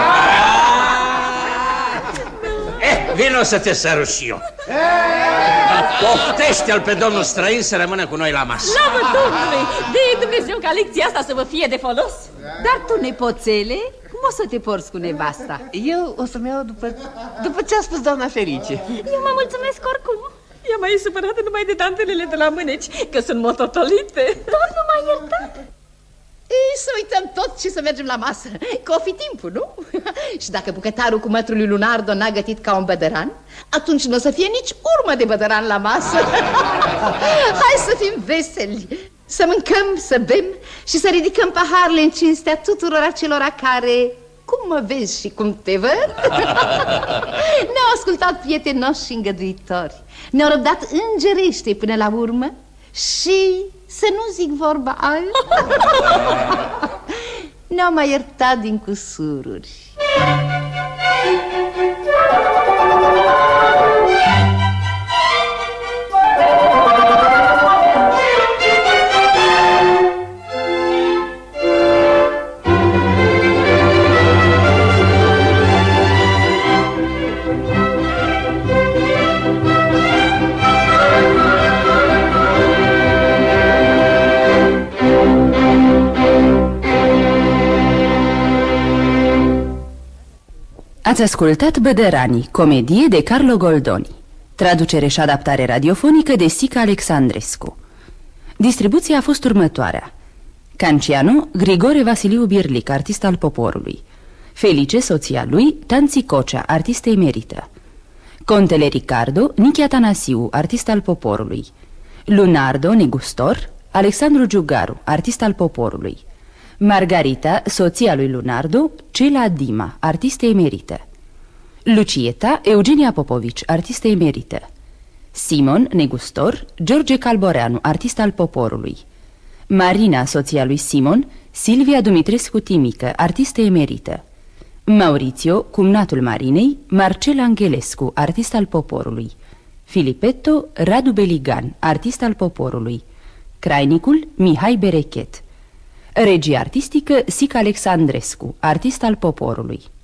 Vino să te sărut și eu. Poftește-l pe domnul străin să rămână cu noi la masă. Slavă Domnului! De Dumnezeu ca lecția asta să vă fie de folos. Dar tu, nepoțele, cum o să te porți cu nevasta? Eu o să-mi iau după ce a spus doamna Ferice. Eu mă mulțumesc oricum. E mai supărată numai de dantelele de la mâneci, că sunt mototolite. Tot nu m-ai iertat. Ei, să uităm tot și să mergem la masă, că o fi timpul, nu? Și dacă bucătarul cu mătrul lui Lunardo n-a gătit ca un bădăran, atunci nu o să fie nici urmă de bădăran la masă. Hai să fim veseli, să mâncăm, să bem și să ridicăm paharele în cinstea tuturor acelora care, cum mă vezi și cum te văd, ne-au ascultat prietenoși și îngăduitori, ne-au răbdat îngerește până la urmă și, să nu zic vorba aia, ne-au mai iertat din cusururi. Ați ascultat Bădăranii, comedie de Carlo Goldoni. Traducere și adaptare radiofonică de Sica Alexandrescu. Distribuția a fost următoarea: Canciano, Grigore Vasiliu Birlic, artist al poporului; Felice, soția lui, Tanți Cocea, artistă emerită; Contele Ricardo, Nichi Atanasiu, artist al poporului; Lunardo, negustor, Alexandru Giugaru, artist al poporului; Margarita, soția lui Lunardo, Cela Dima, artistă emerită; Lucieta, Eugenia Popovici, artistă emerită; Simon, negustor, George Calboreanu, artist al poporului; Marina, soția lui Simon, Silvia Dumitrescu Timică, artistă emerită; Maurizio, cumnatul Marinei, Marcel Angelescu, artist al poporului; Filipetto, Radu Beligan, artist al poporului. Crainicul, Mihai Berechet. Regie artistică, Sica Alexandrescu, artist al poporului.